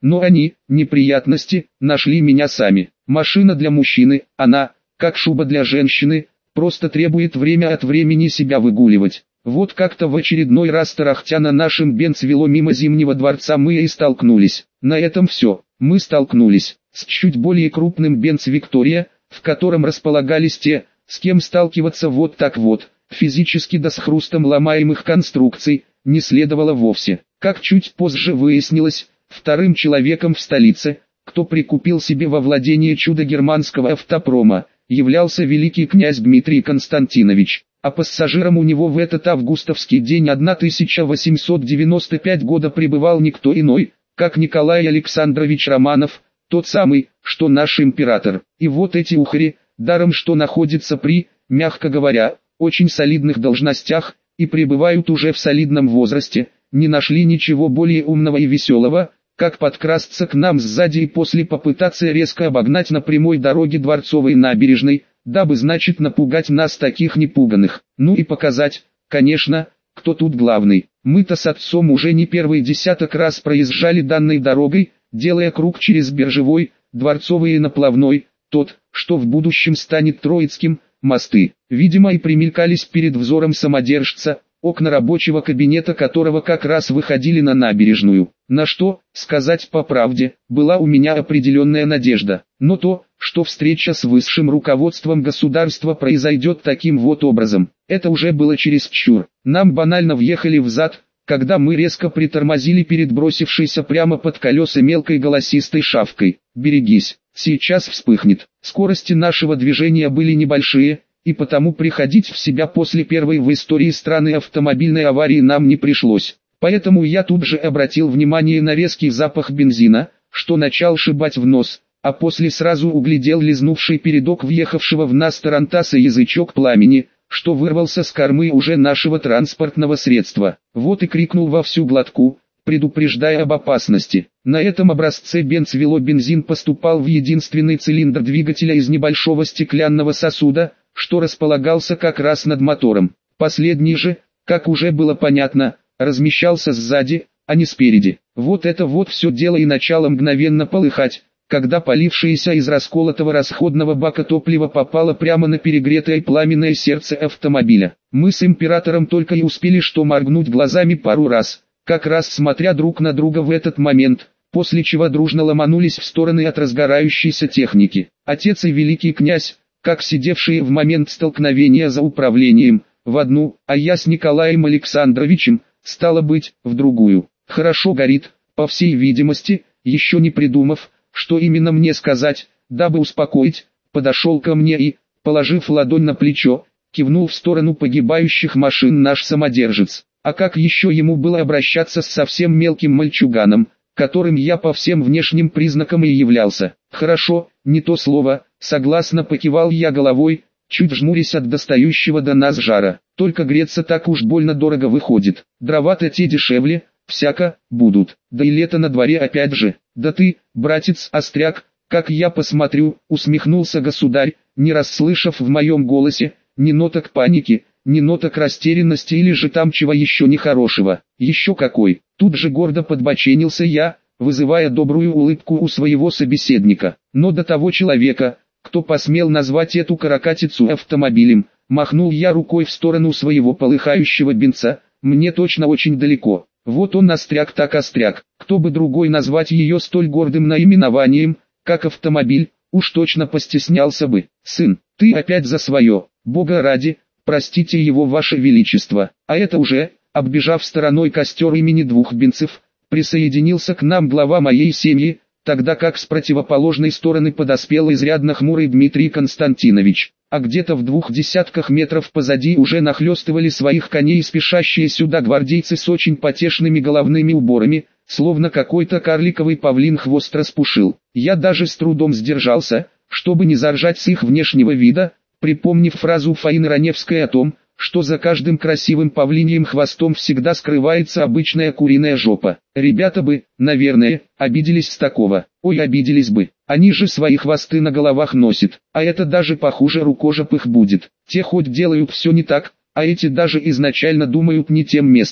Но они, неприятности, нашли меня сами. Машина для мужчины, она, как шуба для женщины, просто требует время от времени себя выгуливать. Вот как-то в очередной раз тарахтя на нашем Бенц вело мимо Зимнего дворца мы и столкнулись. На этом все. Мы столкнулись с чуть более крупным Бенц Виктория, в котором располагались те, с кем сталкиваться вот так вот, физически да с хрустом ломаемых конструкций, не следовало вовсе. Как чуть позже выяснилось, вторым человеком в столице, кто прикупил себе во владение чудо германского автопрома, являлся великий князь Дмитрий Константинович, а пассажиром у него в этот августовский день тысяча восемьсот девяносто пятого года пребывал никто иной, как Николай Александрович Романов, тот самый, что наш император. И вот эти ухари, даром что находятся при, мягко говоря, очень солидных должностях, и пребывают уже в солидном возрасте, не нашли ничего более умного и веселого, как подкрасться к нам сзади и после попытаться резко обогнать на прямой дороге Дворцовой набережной, дабы, значит, напугать нас таких непуганных. Ну и показать, конечно, кто тут главный. Мы-то с отцом уже не первый десяток раз проезжали данной дорогой, делая круг через Биржевой, Дворцовый и Наплавной, тот, что в будущем станет Троицким, мосты. Видимо, и примелькались перед взором самодержца, окна рабочего кабинета которого как раз выходили на набережную. На что, сказать по правде, была у меня определенная надежда. Но то, что встреча с высшим руководством государства произойдет таким вот образом, это уже было чересчур. Нам банально въехали в зад, когда мы резко притормозили перед бросившейся прямо под колеса мелкой голосистой шавкой. «Берегись, сейчас вспыхнет». Скорости нашего движения были небольшие, и потому приходить в себя после первой в истории страны автомобильной аварии нам не пришлось. Поэтому я тут же обратил внимание на резкий запах бензина, что начал шибать в нос, а после сразу углядел лизнувший передок въехавшего в нас тарантаса язычок пламени, что вырвался с кормы уже нашего транспортного средства. Вот и крикнул во всю глотку, предупреждая об опасности. На этом образце Бенц вело бензин поступал в единственный цилиндр двигателя из небольшого стеклянного сосуда, что располагался как раз над мотором. Последний же, как уже было понятно, размещался сзади, а не спереди. Вот это вот все дело и начало мгновенно полыхать, когда полившееся из расколотого расходного бака топливо попало прямо на перегретое пламенное сердце автомобиля. Мы с императором только и успели что моргнуть глазами пару раз, как раз смотря друг на друга в этот момент, после чего дружно ломанулись в стороны от разгорающейся техники. Отец и великий князь, как сидевшие в момент столкновения за управлением, в одну, а я с Николаем Александровичем, стало быть, в другую. Хорошо горит, по всей видимости, еще не придумав, что именно мне сказать, дабы успокоить, подошел ко мне и, положив ладонь на плечо, кивнул в сторону погибающих машин наш самодержец. А как еще ему было обращаться с совсем мелким мальчуганом, которым я по всем внешним признакам и являлся? Хорошо, не то слово, согласно покивал я головой, чуть жмурясь от достающего до нас жара. Только греться так уж больно дорого выходит. Дрова-то те дешевле, всяко, будут. Да и лето на дворе опять же. Да ты, братец Остряк, как я посмотрю, усмехнулся государь, не расслышав в моем голосе ни ноток паники, ни ноток растерянности или же там чего еще нехорошего. Еще какой. Тут же гордо подбоченился я, вызывая добрую улыбку у своего собеседника. Но до того человека, кто посмел назвать эту каракатицу автомобилем, махнул я рукой в сторону своего полыхающего бенца, мне точно очень далеко. Вот он остряк так остряк, кто бы другой назвать ее столь гордым наименованием, как автомобиль, уж точно постеснялся бы. Сын, ты опять за свое, бога ради, простите его ваше величество. А это уже, оббежав стороной костер имени двух бенцев, присоединился к нам глава моей семьи, тогда как с противоположной стороны подоспел изрядно хмурый Дмитрий Константинович, а где-то в двух десятках метров позади уже нахлестывали своих коней спешащие сюда гвардейцы с очень потешными головными уборами, словно какой-то карликовый павлин хвост распушил. Я даже с трудом сдержался, чтобы не заржать с их внешнего вида, припомнив фразу Фаины Раневской о том, что за каждым красивым павлиньим хвостом всегда скрывается обычная куриная жопа. Ребята бы, наверное, обиделись с такого. Ой, обиделись бы. Они же свои хвосты на головах носят, а это даже похуже рукожопых будет. Те хоть делают все не так, а эти даже изначально думают не тем местом.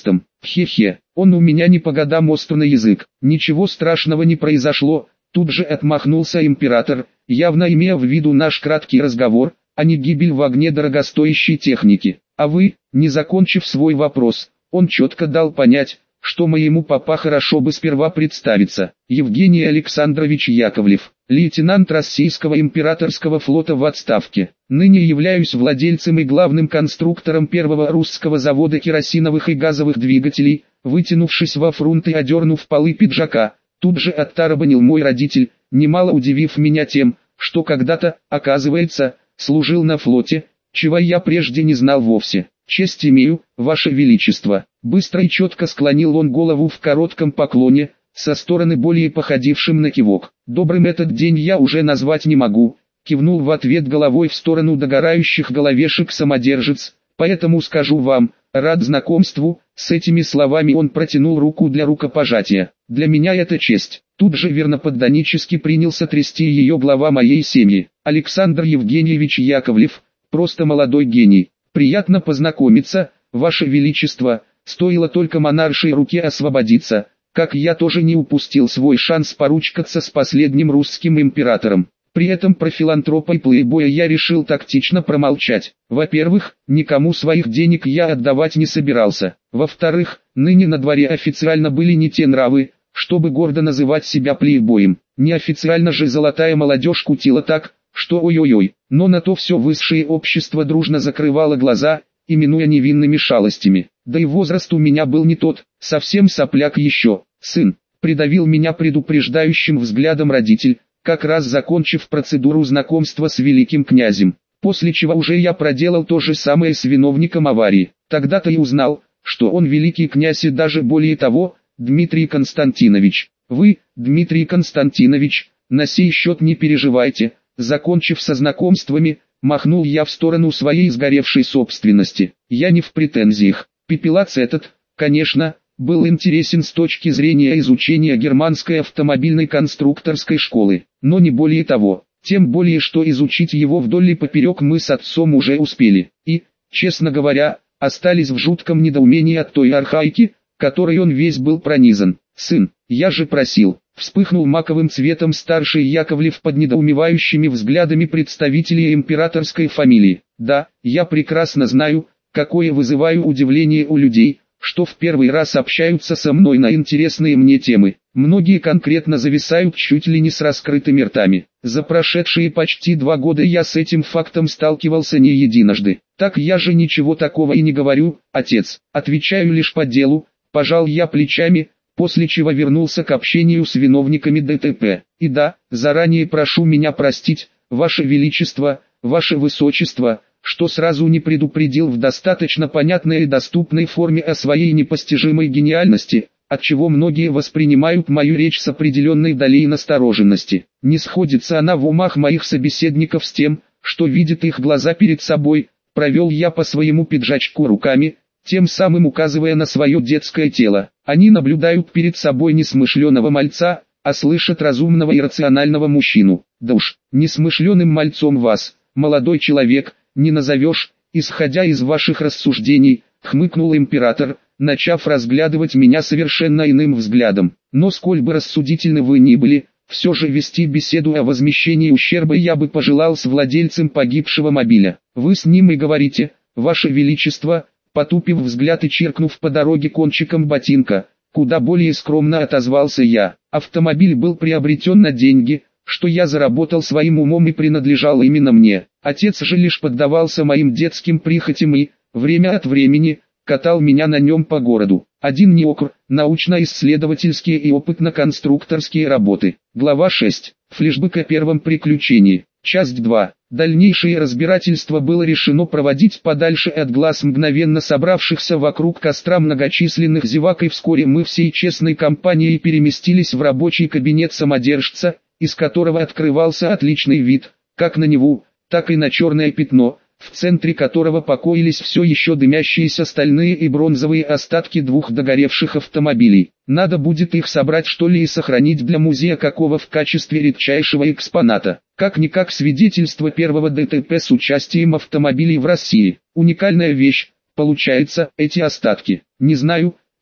Хе-хе, он у меня не по годам остр на язык. Ничего страшного не произошло, тут же отмахнулся император, явно имея в виду наш краткий разговор, а не гибель в огне дорогостоящей техники. А вы, не закончив свой вопрос, он четко дал понять, что моему папа хорошо бы сперва представиться. Евгений Александрович Яковлев, лейтенант Российского императорского флота в отставке. Ныне являюсь владельцем и главным конструктором первого русского завода керосиновых и газовых двигателей. Вытянувшись во фрунт и одернув полы пиджака, тут же оттарабанил мой родитель, немало удивив меня тем, что когда-то, оказывается, служил на флоте, чего я прежде не знал вовсе. «Честь имею, Ваше Величество». Быстро и четко склонил он голову в коротком поклоне, со стороны более походившим на кивок. «Добрым этот день я уже назвать не могу», кивнул в ответ головой в сторону догорающих головешек самодержец, «поэтому скажу вам, рад знакомству». С этими словами он протянул руку для рукопожатия. «Для меня это честь». Тут же верноподданически принялся трясти ее глава моей семьи. «Александр Евгеньевич Яковлев, просто молодой гений. Приятно познакомиться, Ваше Величество». Стоило только монаршей руке освободиться, как я тоже не упустил свой шанс поручкаться с последним русским императором. При этом про филантропа и плейбоя я решил тактично промолчать. Во-первых, никому своих денег я отдавать не собирался. Во-вторых, ныне на дворе официально были не те нравы, чтобы гордо называть себя плейбоем. Неофициально же золотая молодежь кутила так, что ой-ой-ой. Но на то все высшее общество дружно закрывало глаза, именуя невинными шалостями. Да и возраст у меня был не тот, совсем сопляк еще. «Сын», придавил меня предупреждающим взглядом родитель, как раз закончив процедуру знакомства с великим князем. После чего уже я проделал то же самое с виновником аварии. Тогда-то и узнал, что он великий князь и даже более того, Дмитрий Константинович. Вы, Дмитрий Константинович, на сей счет не переживайте. Закончив со знакомствами, махнул я в сторону своей сгоревшей собственности. Я не в претензиях. Пепелац этот, конечно, был интересен с точки зрения изучения германской автомобильной конструкторской школы, но не более того. Тем более, что изучить его вдоль и поперек мы с отцом уже успели. И, честно говоря, остались в жутком недоумении от той архаики, которой он весь был пронизан. «Сын, я же просил», вспыхнул маковым цветом старший Яковлев под недоумевающими взглядами представителей императорской фамилии. «Да, я прекрасно знаю, какое вызываю удивление у людей, что в первый раз общаются со мной на интересные мне темы. Многие конкретно зависают чуть ли не с раскрытыми ртами. За прошедшие почти два года я с этим фактом сталкивался не единожды. Так я же ничего такого и не говорю, отец. Отвечаю лишь по делу», пожал я плечами, после чего вернулся к общению с виновниками ДТП. «И да, заранее прошу меня простить, Ваше Величество, Ваше Высочество, что сразу не предупредил в достаточно понятной и доступной форме о своей непостижимой гениальности, отчего многие воспринимают мою речь с определенной долей настороженности. Не сходится она в умах моих собеседников с тем, что видят их глаза перед собой», провел я по своему пиджачку руками, тем самым указывая на свое детское тело. «Они наблюдают перед собой несмышленого мальца, а слышат разумного и рационального мужчину. Да уж, несмышленым мальцом вас, молодой человек, не назовешь, исходя из ваших рассуждений», хмыкнул император, начав разглядывать меня совершенно иным взглядом. «Но сколь бы рассудительны вы ни были, все же вести беседу о возмещении ущерба я бы пожелал с владельцем погибшего мобиля. Вы с ним и говорите, Ваше Величество», потупив взгляд и чиркнув по дороге кончиком ботинка, куда более скромно отозвался я. «Автомобиль был приобретен на деньги, что я заработал своим умом и принадлежал именно мне. Отец же лишь поддавался моим детским прихотям и, время от времени, катал меня на нем по городу. Один неокр, научно-исследовательские и опытно-конструкторские работы». Глава шесть. Флешбэк о первом приключении. Часть два. Дальнейшее разбирательство было решено проводить подальше от глаз мгновенно собравшихся вокруг костра многочисленных зевак, и вскоре мы всей честной компанией переместились в рабочий кабинет самодержца, из которого открывался отличный вид, как на Неву, так и на черное пятно, в центре которого покоились все еще дымящиеся стальные и бронзовые остатки двух догоревших автомобилей. Надо будет их собрать что ли и сохранить для музея какого в качестве редчайшего экспоната. Как-никак свидетельство первого ДТП с участием автомобилей в России. Уникальная вещь, получается, эти остатки. Не знаю,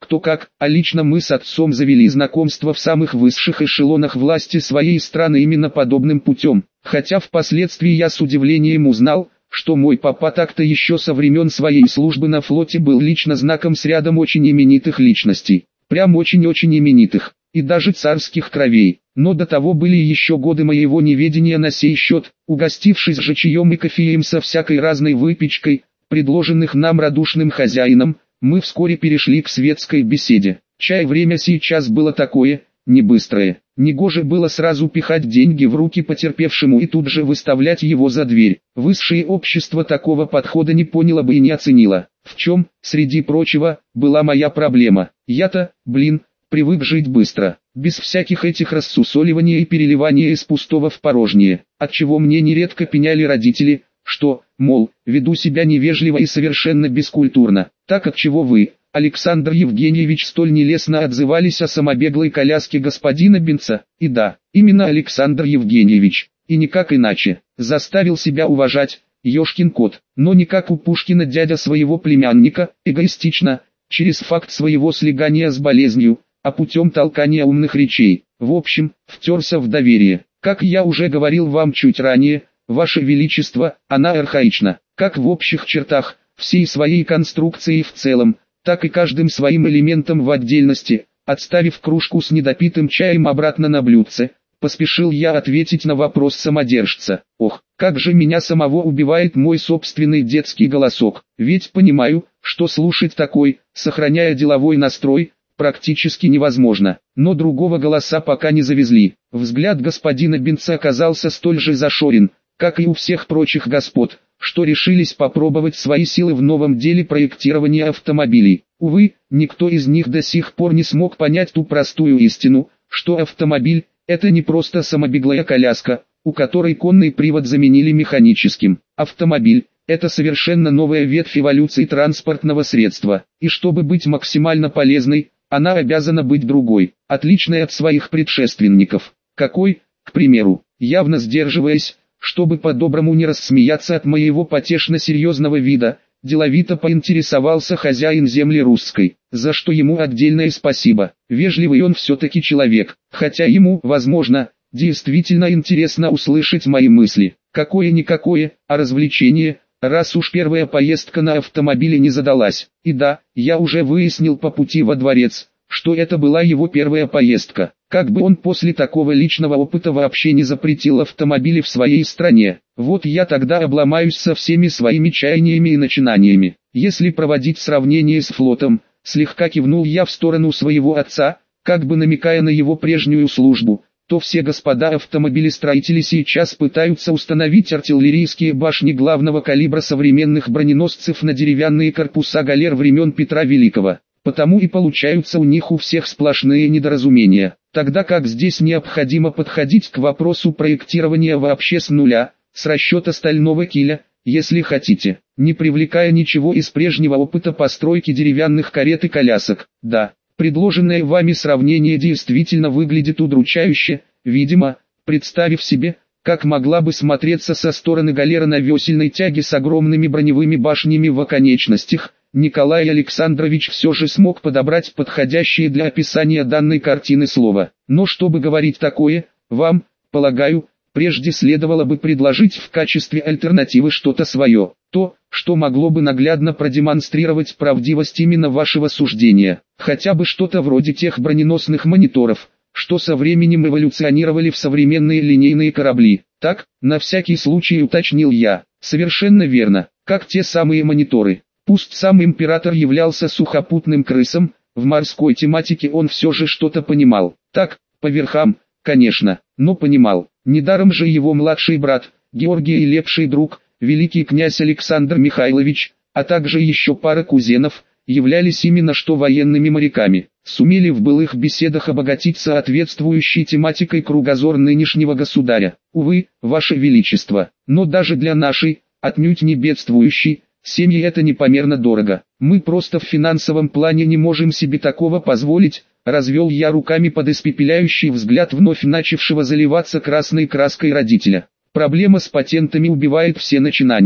кто как, а лично мы с отцом завели знакомство в самых высших эшелонах власти своей страны именно подобным путем, хотя впоследствии я с удивлением узнал, что мой папа так-то еще со времен своей службы на флоте был лично знаком с рядом очень именитых личностей, прям очень-очень именитых, и даже царских кровей. Но до того были еще годы моего неведения на сей счет, угостившись же чаем и кофеем со всякой разной выпечкой, предложенных нам радушным хозяином, мы вскоре перешли к светской беседе. Чай время сейчас было такое, не быстрое. Негоже было сразу пихать деньги в руки потерпевшему и тут же выставлять его за дверь. Высшее общество такого подхода не поняло бы и не оценило. В чем, среди прочего, была моя проблема. Я-то, блин, привык жить быстро, без всяких этих рассусоливания и переливания из пустого в порожнее, отчего мне нередко пеняли родители, что, мол, веду себя невежливо и совершенно бескультурно. Так отчего вы, Александр Евгеньевич, столь нелестно отзывались о самобеглой коляске господина Бенца? И да, именно Александр Евгеньевич, и никак иначе, заставил себя уважать, ёшкин кот, но не как у Пушкина дядя своего племянника, эгоистично, через факт своего слегания с болезнью, а путем толкания умных речей. В общем, втерся в доверие. Как я уже говорил вам чуть ранее, Ваше Величество, она архаична, как в общих чертах, всей своей конструкции в целом, так и каждым своим элементом в отдельности. Отставив кружку с недопитым чаем обратно на блюдце, поспешил я ответить на вопрос самодержца. Ох, как же меня самого убивает мой собственный детский голосок, ведь понимаю, что слушать такой, сохраняя деловой настрой, практически невозможно, но другого голоса пока не завезли. Взгляд господина Бенца оказался столь же зашорен, как и у всех прочих господ, что решились попробовать свои силы в новом деле проектирования автомобилей. Увы, никто из них до сих пор не смог понять ту простую истину, что автомобиль – это не просто самобеглая коляска, у которой конный привод заменили механическим. Автомобиль – это совершенно новая ветвь эволюции транспортного средства, и чтобы быть максимально полезной, она обязана быть другой, отличной от своих предшественников. Какой, к примеру, явно сдерживаясь, чтобы по-доброму не рассмеяться от моего потешно-серьезного вида, деловито поинтересовался хозяин земли русской, за что ему отдельное спасибо. Вежливый он все-таки человек, хотя ему, возможно, действительно интересно услышать мои мысли. Какое-никакое, а развлечение, раз уж первая поездка на автомобиле не задалась. И да, я уже выяснил по пути во дворец, что это была его первая поездка. Как бы он после такого личного опыта вообще не запретил автомобили в своей стране. Вот я тогда обломаюсь со всеми своими чаяниями и начинаниями. Если проводить сравнение с флотом, слегка кивнул я в сторону своего отца, как бы намекая на его прежнюю службу, то все господа автомобилестроители сейчас пытаются установить артиллерийские башни главного калибра современных броненосцев на деревянные корпуса галер времен Петра Великого. Потому и получаются у них у всех сплошные недоразумения, тогда как здесь необходимо подходить к вопросу проектирования вообще с нуля, с расчета стального киля, если хотите, не привлекая ничего из прежнего опыта постройки деревянных карет и колясок. Да, предложенное вами сравнение действительно выглядит удручающе, видимо, представив себе, как могла бы смотреться со стороны галера на весельной тяге с огромными броневыми башнями в оконечностях, Николай Александрович все же смог подобрать подходящие для описания данной картины слова. Но чтобы говорить такое, вам, полагаю, прежде следовало бы предложить в качестве альтернативы что-то свое, то, что могло бы наглядно продемонстрировать правдивость именно вашего суждения, хотя бы что-то вроде тех броненосных мониторов, что со временем эволюционировали в современные линейные корабли. Так, на всякий случай уточнил я. Совершенно верно, как те самые мониторы. Пусть сам император являлся сухопутным крысом, в морской тематике он все же что-то понимал. Так, по верхам, конечно, но понимал. Недаром же его младший брат, Георгий и лепший друг, великий князь Александр Михайлович, а также еще пара кузенов, являлись именно что военными моряками. Сумели в былых беседах обогатить соответствующей тематикой кругозор нынешнего государя. Увы, ваше величество, но даже для нашей, отнюдь не бедствующей, семьи это непомерно дорого. Мы просто в финансовом плане не можем себе такого позволить, развел я руками под испепеляющий взгляд вновь начавшего заливаться красной краской родителя. Проблема с патентами убивает все начинания.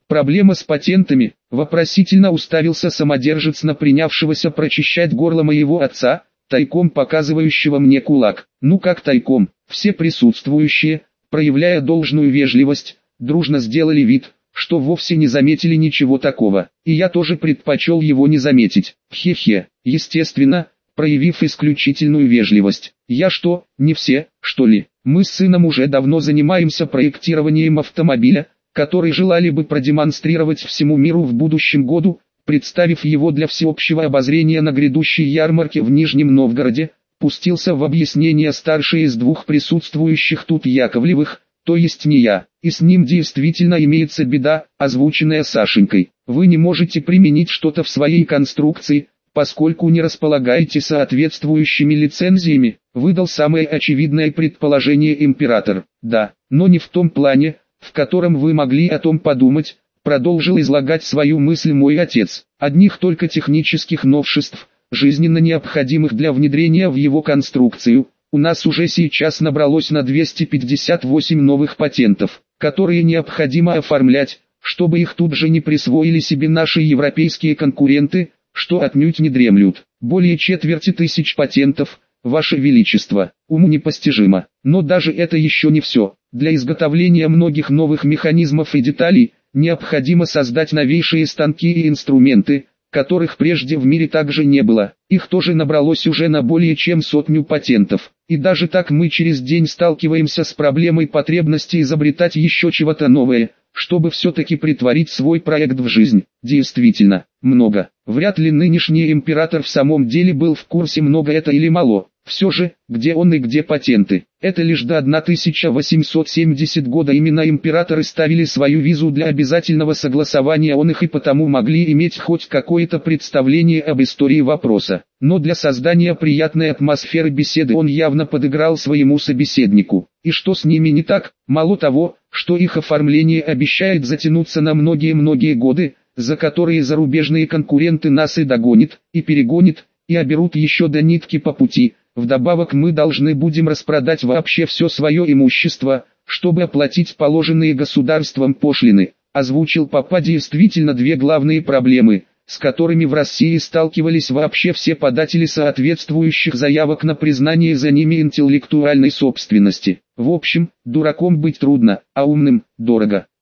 Проблема с патентами, вопросительно уставился самодержец на принявшегося прочищать горло моего отца, тайком показывающего мне кулак. Ну как тайком, все присутствующие, проявляя должную вежливость, дружно сделали вид, что вовсе не заметили ничего такого, и я тоже предпочел его не заметить. Хе-хе, естественно, проявив исключительную вежливость. Я что, не все, что ли? Мы с сыном уже давно занимаемся проектированием автомобиля, который желали бы продемонстрировать всему миру в будущем году, представив его для всеобщего обозрения на грядущей ярмарке в Нижнем Новгороде, пустился в объяснение старший из двух присутствующих тут Яковлевых, то есть не я, и с ним действительно имеется беда, озвученная Сашенькой. Вы не можете применить что-то в своей конструкции, поскольку не располагаете соответствующими лицензиями, выдал самое очевидное предположение император. Да, но не в том плане, в котором вы могли о том подумать, продолжил излагать свою мысль мой отец. Одних только технических новшеств, жизненно необходимых для внедрения в его конструкцию, у нас уже сейчас набралось на двести пятьдесят восемь новых патентов, которые необходимо оформлять, чтобы их тут же не присвоили себе наши европейские конкуренты, что отнюдь не дремлют. Более четверти тысяч патентов, Ваше Величество, уму непостижимо. Но даже это еще не все. Для изготовления многих новых механизмов и деталей, необходимо создать новейшие станки и инструменты, которых прежде в мире также не было. Их тоже набралось уже на более чем сотню патентов. И даже так мы через день сталкиваемся с проблемой потребности изобретать еще чего-то новое, чтобы все-таки притворить свой проект в жизнь. Действительно, много. Вряд ли нынешний император в самом деле был в курсе, много это или мало. Все же, где он и где патенты? Это лишь до тысяча восемьсот семидесятого года именно императоры ставили свою визу для обязательного согласования он их и потому могли иметь хоть какое-то представление об истории вопроса. Но для создания приятной атмосферы беседы он явно подыграл своему собеседнику. И что с ними не так? Мало того, что их оформление обещает затянуться на многие-многие годы, за которые зарубежные конкуренты нас и догонят, и перегонят, и оберут еще до нитки по пути. Вдобавок мы должны будем распродать вообще все свое имущество, чтобы оплатить положенные государством пошлины. Озвучил папа действительно две главные проблемы, с которыми в России сталкивались вообще все податели соответствующих заявок на признание за ними интеллектуальной собственности. В общем, дураком быть трудно, а умным – дорого.